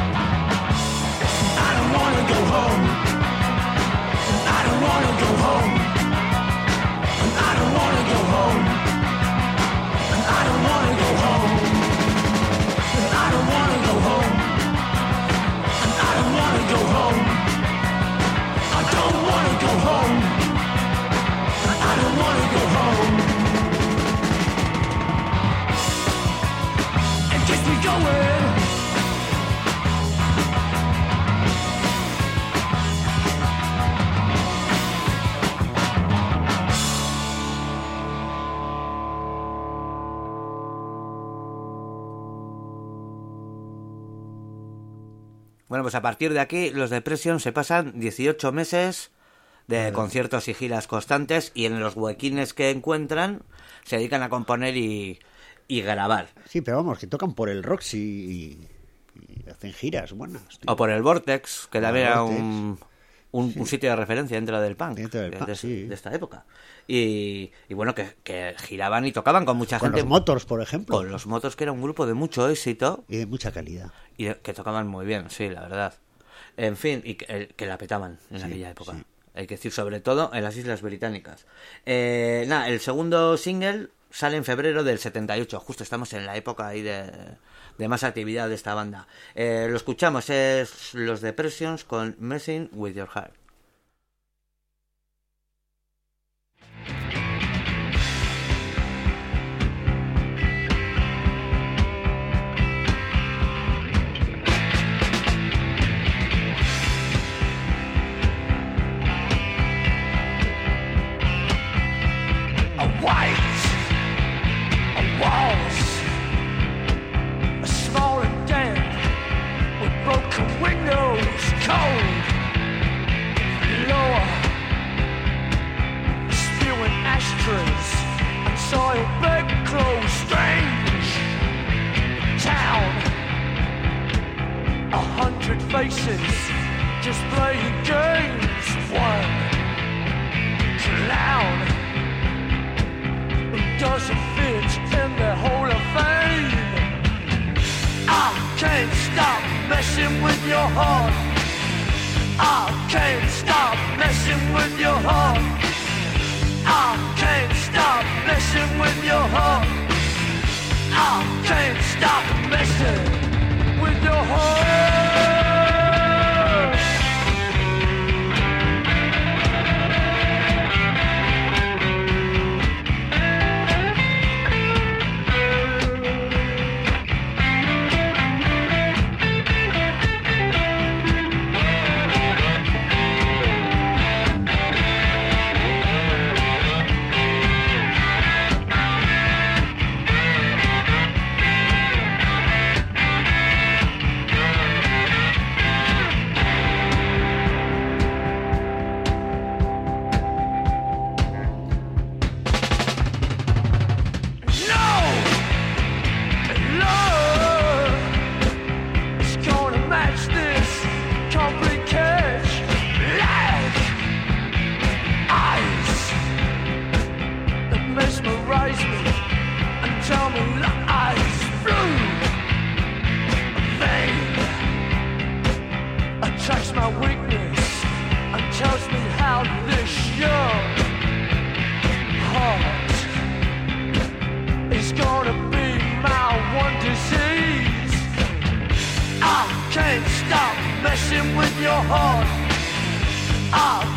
I don't wanna go home, and I don't wanna go home, and I don't wanna go home, and I don't wanna go home, and I don't wanna go home, and I don't wanna go home, I don't wanna go home, and I don't wanna go home. It gets me going. Bueno, pues a partir de aquí los Depression se pasan 18 meses de conciertos y giras constantes, y en los huequines que encuentran se dedican a componer y grabar. Sí, pero vamos, que tocan por el Roxy y hacen giras buenas, tío. O por el Vortex, que también era Vortex. un sitio de referencia dentro del punk, Dentro del punk, sí. de esta época. Y bueno, que giraban y tocaban con mucha Con gente. los Motors, por ejemplo. Con los Motors, que era un grupo de mucho éxito Y de mucha calidad. y que tocaban muy bien, sí, la verdad. En fin, y que la petaban en aquella época. sí. Hay que decir, sobre todo en las Islas Británicas. El segundo single sale en febrero del 78. Justo estamos en la época ahí de más actividad de esta banda. Lo escuchamos, es los Depressions con Messing With Your Heart. Walls are small and damp, with broken windows, cold, lower, spewing ashtrays and soiled bedclothes. Strange town, 100 faces just playing games. One clown doesn't fit in the Hall of Fame. I can't stop messing with your heart. I can't stop messing with your heart. I can't stop messing with your heart. I can't stop messing with your heart.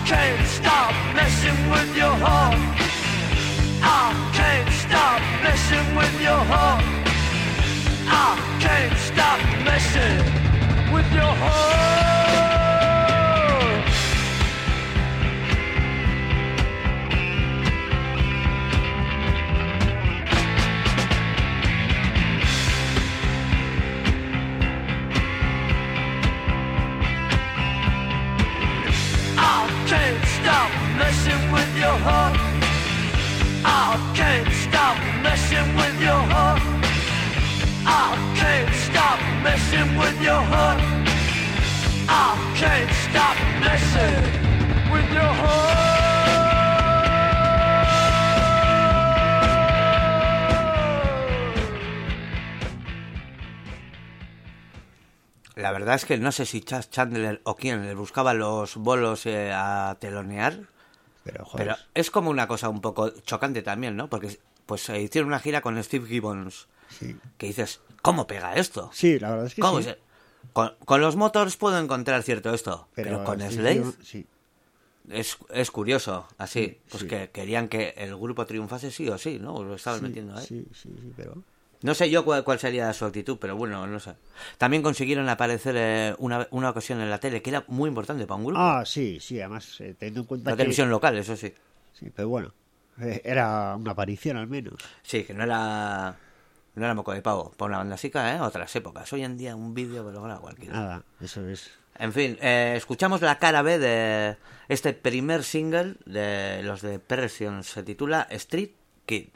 can't stop messing with your heart. I can't stop messing with your heart. I can't stop messing with your heart. Can't stop messing with your heart. I can't stop messing with your heart. I can't stop messing with your heart. I can't stop messing with your heart. La verdad es que no sé si Chas Chandler o quién le buscaba los bolos a telonear, Pero, joder, pero es como una cosa un poco chocante también, ¿no? Porque pues hicieron una gira con Steve Gibbons, sí. que dices, ¿cómo pega esto? Sí, la verdad es que ¿Cómo sí. Con los Motors puedo encontrar cierto esto, pero con sí, Slade sí. es curioso, así, Sí, pues sí. que querían que el grupo triunfase sí o sí, ¿no? Lo estaban Sí, metiendo ahí. sí, pero... No sé yo cuál sería su actitud, pero bueno, no sé. También consiguieron aparecer una ocasión en la tele, que era muy importante para un grupo. Ah, sí, además, teniendo en cuenta La que... televisión local, eso sí. Sí, pero bueno, era una aparición al menos. Sí, que no era moco de pavo para una banda así, otras épocas. Hoy en día un vídeo lo logra cualquiera. Nada, eso es... En fin, escuchamos la cara B de este primer single de los de Depression. Se titula Street Kid.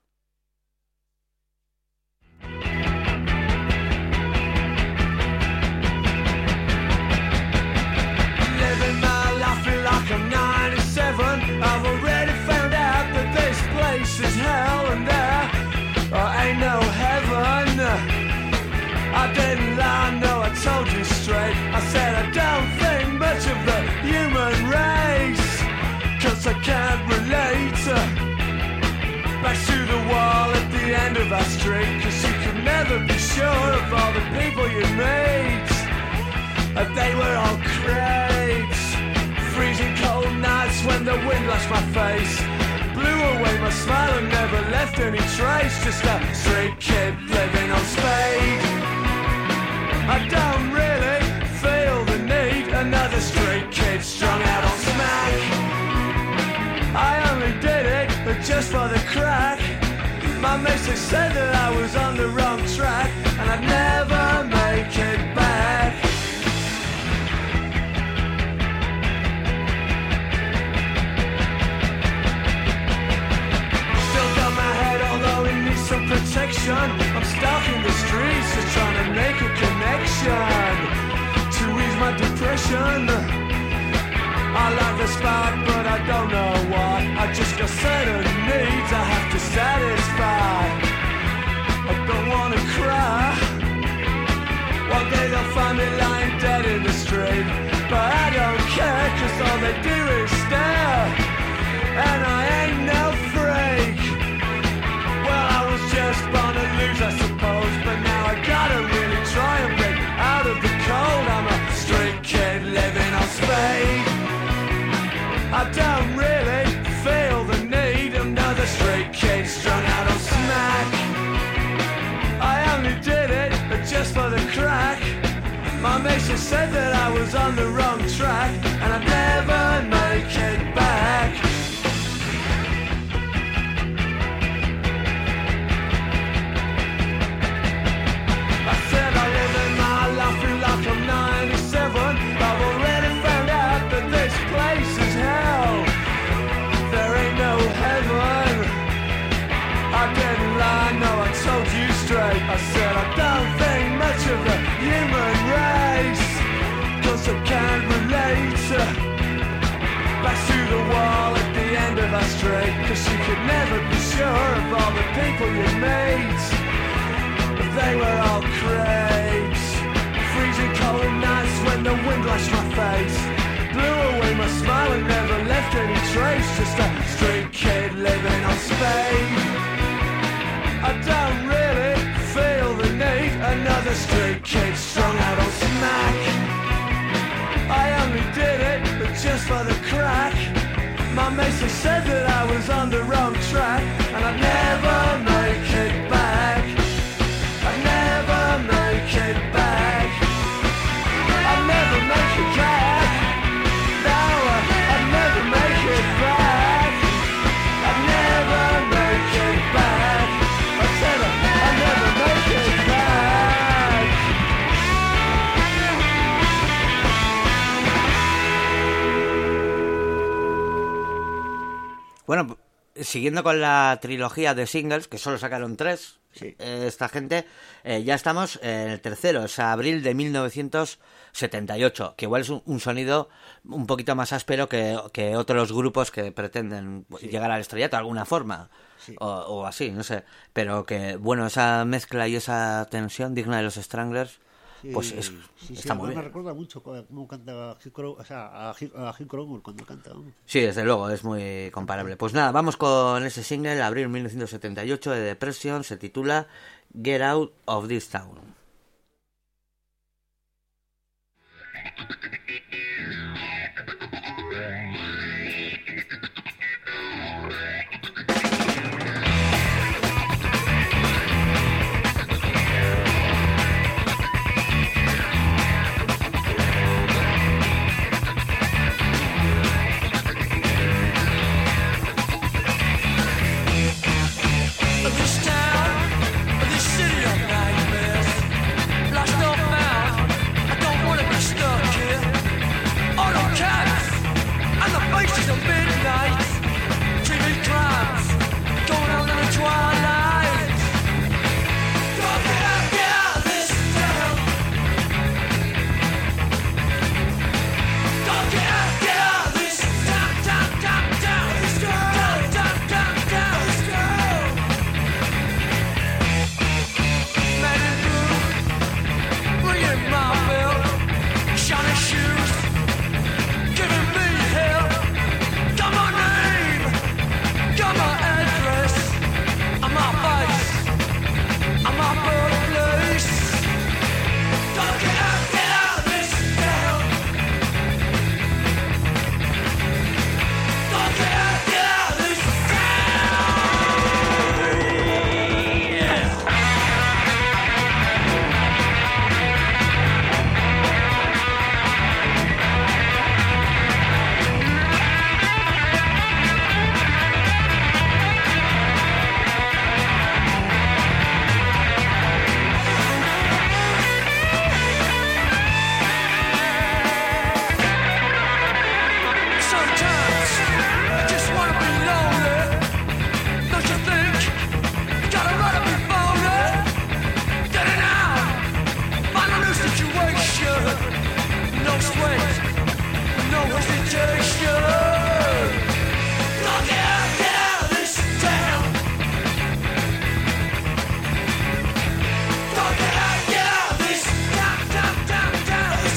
Living my life feel like I'm 97. I've already found out that this place is hell and there ain't no heaven. I didn't lie, no, I told you straight. I said I don't think much of the human race, 'cause I can't relate. Back to the wall at the end of our street, 'cause you could never be sure of all the people you meet. They were all crates, freezing cold nights when the wind lashed my face, blew away my smile and never left any trace. Just a street kid living on Spade. I don't really feel the need. Another street kid strung out on smack. I only did it just for the crack. My mates they said that I was on the wrong track, and I'd never make it back. Some protection, I'm stalking the streets, just trying to make a connection to ease my depression. I like the spot, but I don't know why. I just got certain needs I have to satisfy. I don't wanna cry. One day they'll find me lying dead in the street, but I don't care, 'cause all they do is stare, and I ain't no freak. Well, I was just born to lose, I suppose, but now I gotta really try and break out of the cold. I'm a street kid living on Spade. I don't really feel the need. Another street kid strung out on smack. I only did it just for the crack. My mates just said that I was on the wrong track, and I'd never make it back. Like I'm 97, I've already found out that this place is hell. There ain't no heaven. I didn't lie, no, I told you straight. I said I don't think much of the human race, 'cause I can't relate. Back to the wall at the end of our street, 'cause you could never be sure of all the people you meet. But they were all crates, freezing cold nights when the wind lashed my face, blew away my smile and never left any trace. Just a street kid living on Spade. I don't really feel the need. Another street kid strung out on smack. I only did it just for the crack. Mason said that I was on the wrong track, and I'd never make it back. I'd never make it back. I'd never make it back. No, I'd never make it back. I'd never make it back. I said I'd never make it back. Bueno, siguiendo con la trilogía de singles, que solo sacaron 3, Sí. esta gente, ya estamos en el tercero, es abril de 1978, que igual es un sonido un poquito más áspero que otros grupos que pretenden llegar al estrellato de alguna forma, Sí. o así, no sé, pero que, bueno, esa mezcla y esa tensión digna de los Stranglers, pues está muy Me bien. recuerda mucho cómo canta a Gil Cromwell cuando canta. ¿No? Sí, desde luego, es muy comparable. Pues nada, vamos con ese single, abril 1978 de Depression, se titula Get Out of This Town. This town, this city of nightmares, lost or found. I don't wanna be stuck here. Auto cabs and the faces of midnight. TV crimes going on in the twilight. Don't get out of this town. Don't get out of this town, this town, this town. Man in blue, ringing my bell, shiny shoes, giving me hell. Got my name, got my address, and my face, and my birthplace. Don't get out of this town. Don't get out of this Sometimes I just wanna be lonely. Don't you think? Gotta rather be lonely. Get it out. Find a new situation. No sweat, no hesitation. Don't get out of this town. Don't get out of this town. This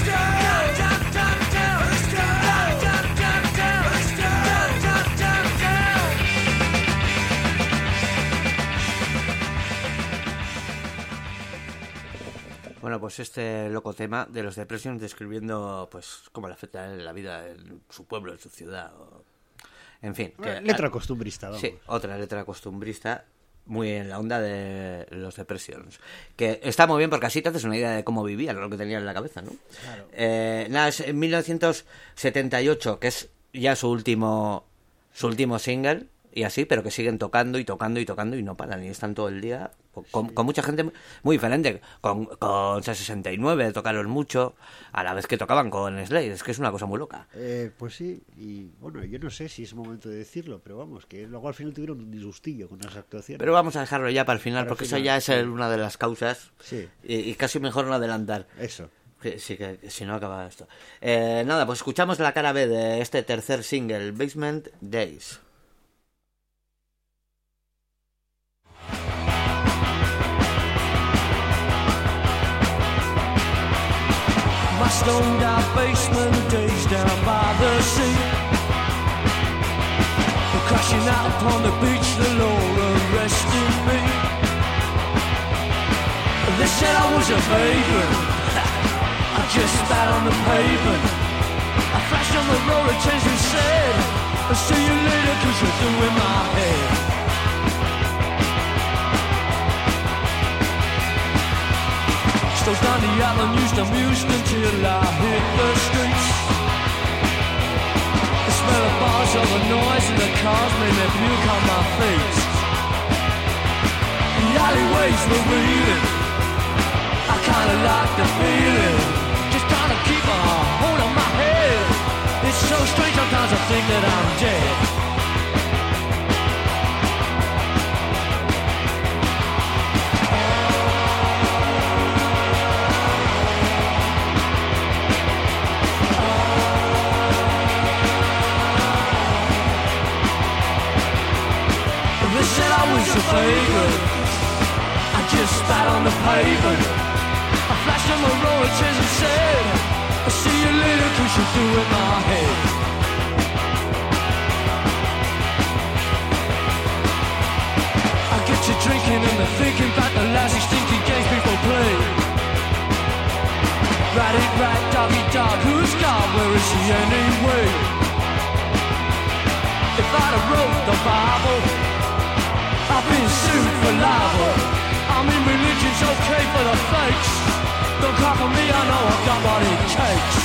Bueno, pues este loco tema de los Depression describiendo pues cómo le afecta en la vida en su pueblo, en su ciudad, en fin. Letra costumbrista, vamos. Sí, otra letra costumbrista muy en la onda de los Depressions, que está muy bien porque así te haces una idea de cómo vivían, lo que tenían en la cabeza, ¿no? Claro. Nada, es en 1978, que es ya su último single, y así, pero que siguen tocando y tocando y tocando y no paran, y están todo el día con mucha gente muy diferente. Con 69 tocaron mucho, a la vez que tocaban con Slade, es que es una cosa muy loca. Pues sí, y bueno, yo no sé si es momento de decirlo, pero vamos, que luego al final tuvieron un disgustillo con las actuaciones. Pero vamos a dejarlo ya para el final, Para el porque final, eso ya es sí. una de las causas, Sí. y casi mejor no adelantar. Eso. Sí, que si no acaba esto. Nada, pues escuchamos la cara B de este tercer single, Basement Days. My stoned out basement days down by the sea. We're crashing out upon the beach, the Lord arrested me. They said I was a vagrant, I just spat on the pavement. I flashed on the roller change and said, I'll see you later, cause you're doing my head. Still down the island, used to mused until I hit the streets. The smell of bars, all the noise and the cars made me puke on my feet. The alleyways were reeling, I kinda like the feeling. Just trying to keep a hold on my head. It's so strange, sometimes I think that I'm dead. They said I was a vagrant, I just spat on the pavement. I flashed on my royalties and said, I'll see you later, cause you're doing my head. I get you drinking and the thinking about the lousy stinky games people play. Rat-it, rat, doggy, dog, who's God, where is he anyway? If I'd have wrote the Bible, I've been sued for libel. I mean religion's okay for the fakes. Don't call for me, I know I've got what it takes.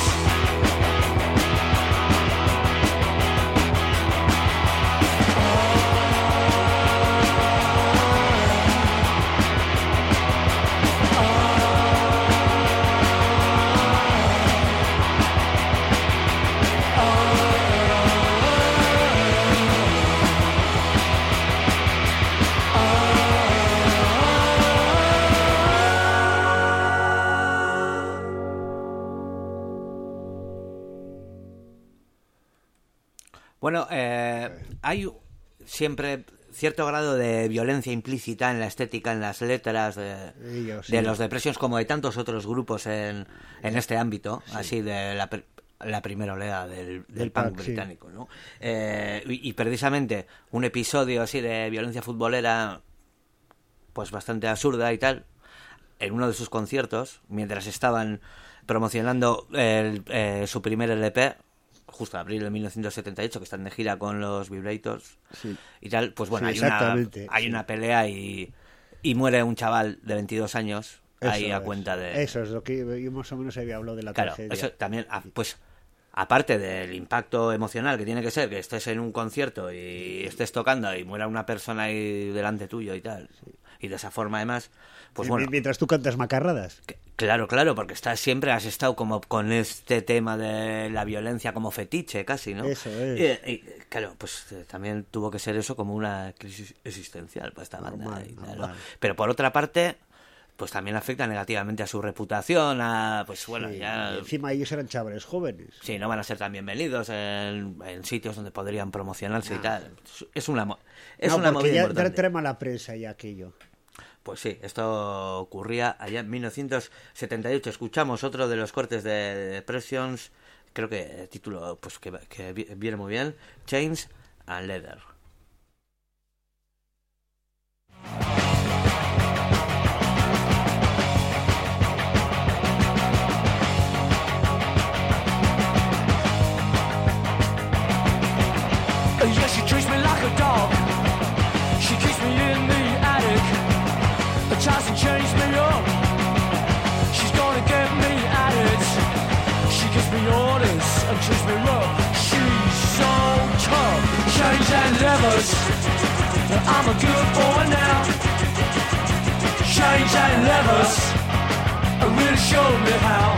Bueno, hay siempre cierto grado de violencia implícita en la estética, en las letras de los Depressions, como de tantos otros grupos en este ámbito, sí, así de la primera oleada del punk británico, sí, ¿no? Y precisamente un episodio así de violencia futbolera, pues bastante absurda y tal, en uno de sus conciertos, mientras estaban promocionando su primer LP, justo en abril de 1978, que están de gira con los Vibrators, sí, y tal, pues bueno, sí, hay una pelea y muere un chaval de 22 años, eso ahí a cuenta de... Eso es lo que yo más o menos había hablado de la tragedia. Eso también, pues aparte del impacto emocional que tiene que ser que estés en un concierto y estés tocando y muera una persona ahí delante tuyo y tal, sí, y de esa forma además, pues bueno... Mientras tú cantas macarradas. Claro, porque siempre has estado como con este tema de la violencia como fetiche casi, ¿no? Eso es. Y claro, pues también tuvo que ser eso como una crisis existencial para esta banda. Normal. Pero por otra parte, pues también afecta negativamente a su reputación, pues bueno, sí, ya... Encima ellos eran chavales jóvenes. Sí, no van a ser tan bienvenidos en sitios donde podrían promocionarse y tal. Es una movida ya importante. Trae mala prensa y aquello. Pues sí, esto ocurría allá en 1978. Escuchamos otro de los cortes de Depressions, creo que el título pues que viene muy bien, Chains and Leather. Yeah, she treats me like a dog. She keeps me in the attic. Tries to change me up. She's gonna get me at it. She gives me orders and treats me rough. She's so tough. Chains and levers. I'm a good boy now. Chains and levers. Really show me how.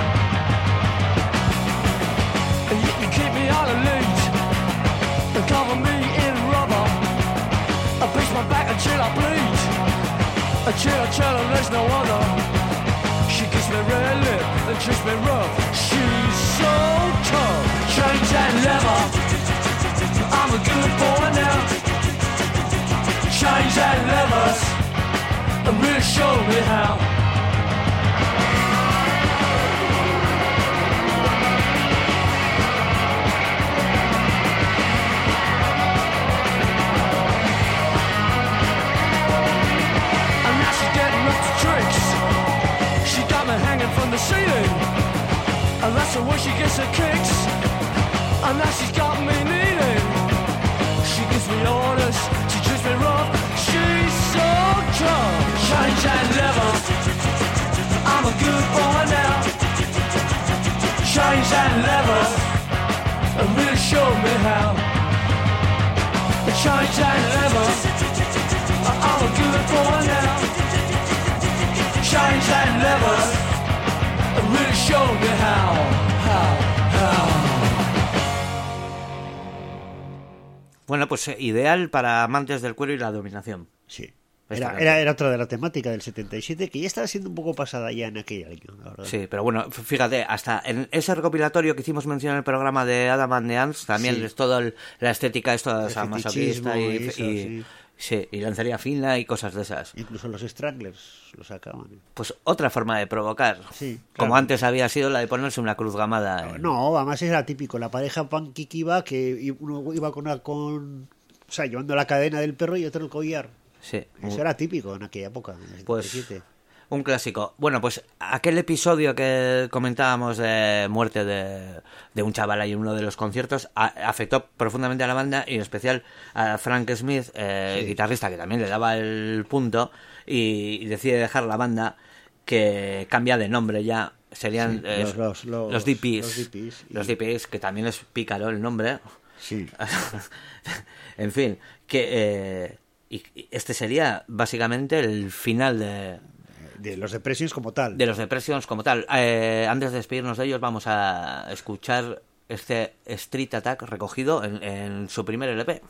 And you keep me on a lead. And cover me in rubber. I beat my back until I bleed. Until I tell her there's no other. She gives me red lip and treats me rough. She's so tough. Chains and leather. I'm a good boy now. Chains and levers. And really show me how. From the ceiling, and that's the way she gets her kicks, and now she's got me kneeling. Change that lever and really show me how. Change that lever, I'll do it for now. Change that lever and really show me how. Bueno, pues ideal para amantes del cuero y la dominación. Sí. Está Era otra de la temática del 77 que ya estaba siendo un poco pasada ya en aquel año, la verdad. Sí, pero bueno, fíjate, hasta en ese recopilatorio que hicimos mención en el programa de Adam and the Ants, también Sí. es toda la estética, es toda esa El masoquista fetichismo y, y eso, y- sí, y lanzaría fina y cosas de esas. Incluso los Stranglers lo sacaban. Pues otra forma de provocar, Sí, como claro. antes había sido la de ponerse una cruz gamada. No, además era típico, la pareja punky que iba, que uno iba o sea, llevando la cadena del perro y otro el collar. Sí, Eso era típico en aquella época, en el pues 77. un clásico. Bueno, pues aquel episodio que comentábamos de muerte de un chaval ahí en uno de los conciertos afectó profundamente a la banda y en especial a Frank Smith, guitarrista, que también le daba el punto y decide dejar la banda, que cambia de nombre ya. Serían los DPs. Los DPs, que también es pícaro el nombre. Sí. En fin, que y este sería básicamente el final De los Depressions como tal. de los Depressions como tal. Antes de despedirnos de ellos, vamos a escuchar este Street Attack recogido en su primer LP.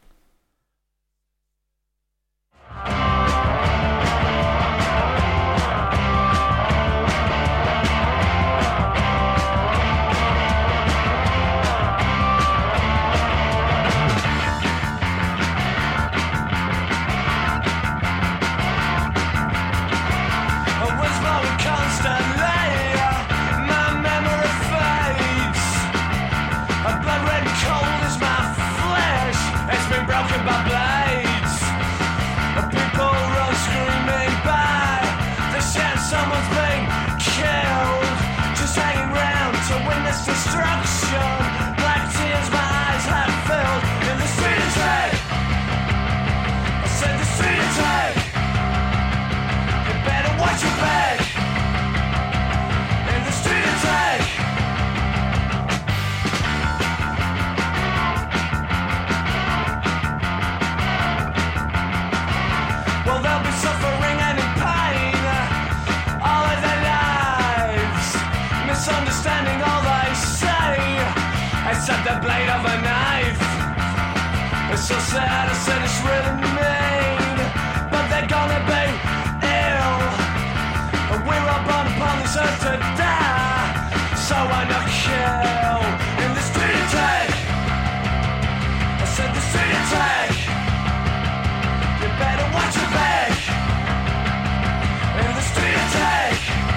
Destruction, black tears my eyes have filled in the street attack. I said the street attack. You better watch your back. In the street attack. Well, they'll be suffering and in pain all of their lives, misunderstanding all they say. It's at the blade of a knife. It's so sad, I said it's really mean, but they're gonna be ill. And we're all born upon this earth to die, so why not kill in the street attack? I said the street attack. You better watch your back in the street attack.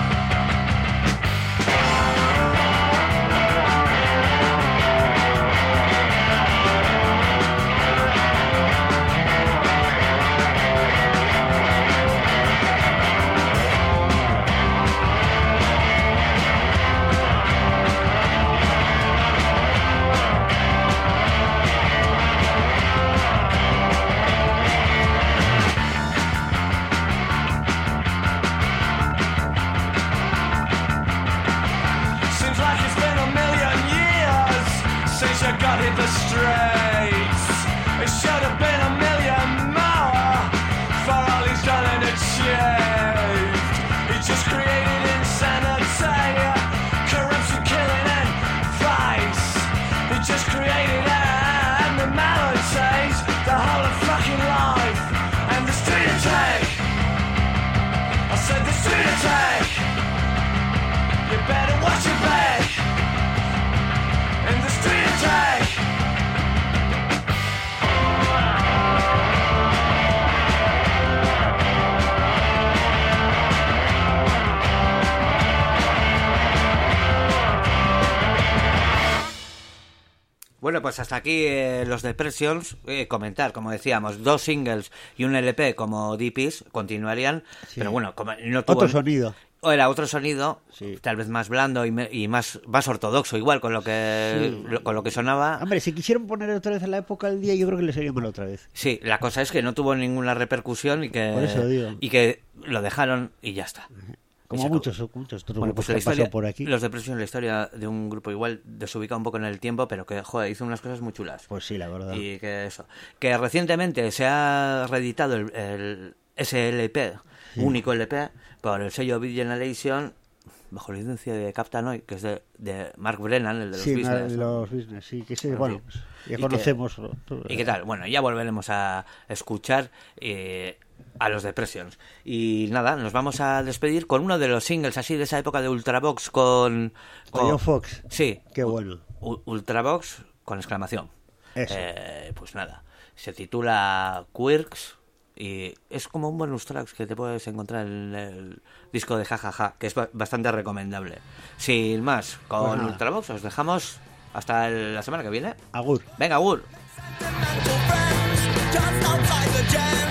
Seems like it's been a million years since you got hit the streets. It should have been a million more for all he's done and achieved. He just created insanity, corruption, killing and vice. He just created abnormalities, the whole of fucking life. And the street attack. I said the street attack. You better watch your back in the street attack. Bueno, pues hasta aquí los Depressions. Comentar, como decíamos, 2 singles y un LP como DPs continuarían, pero bueno, como no tuvo Otro sonido. Era otro sonido, Sí. tal vez más blando y más ortodoxo, igual con lo que con lo que sonaba. Hombre, si quisieran poner otra vez en la época del día, yo creo que les sería mal otra vez. Sí, la cosa es que no tuvo ninguna repercusión Por eso digo. y que lo dejaron y ya está. Como muchos otros Bueno, grupos pues que la han pasado historia, por aquí. los Depression, la historia de un grupo igual desubicado un poco en el tiempo, pero que, joder, hizo unas cosas muy chulas. Pues sí, la verdad. Y que eso. Que recientemente se ha reeditado el SLP, único LP, por el sello Big Generation, bajo licencia de Captain Hoy, que es de Mark Brennan, el de los Sí, Business. de los Business, sí, que sí, En bueno, fin. pues, ya ¿Y conocemos. ¿Y qué tal? Bueno, ya volveremos a escuchar a los Depressions. Y nada, nos vamos a despedir con uno de los singles así de esa época de Ultravox con John Fox. Sí. Qué bueno. Ultravox con exclamación. Eso. Pues nada, se titula Quirks y es como un bonus tracks que te puedes encontrar en el disco de Jajaja, que es bastante recomendable. Sin más, con Pues Ultravox os dejamos hasta la semana que viene. Agur. Venga, Agur. Just outside the jam.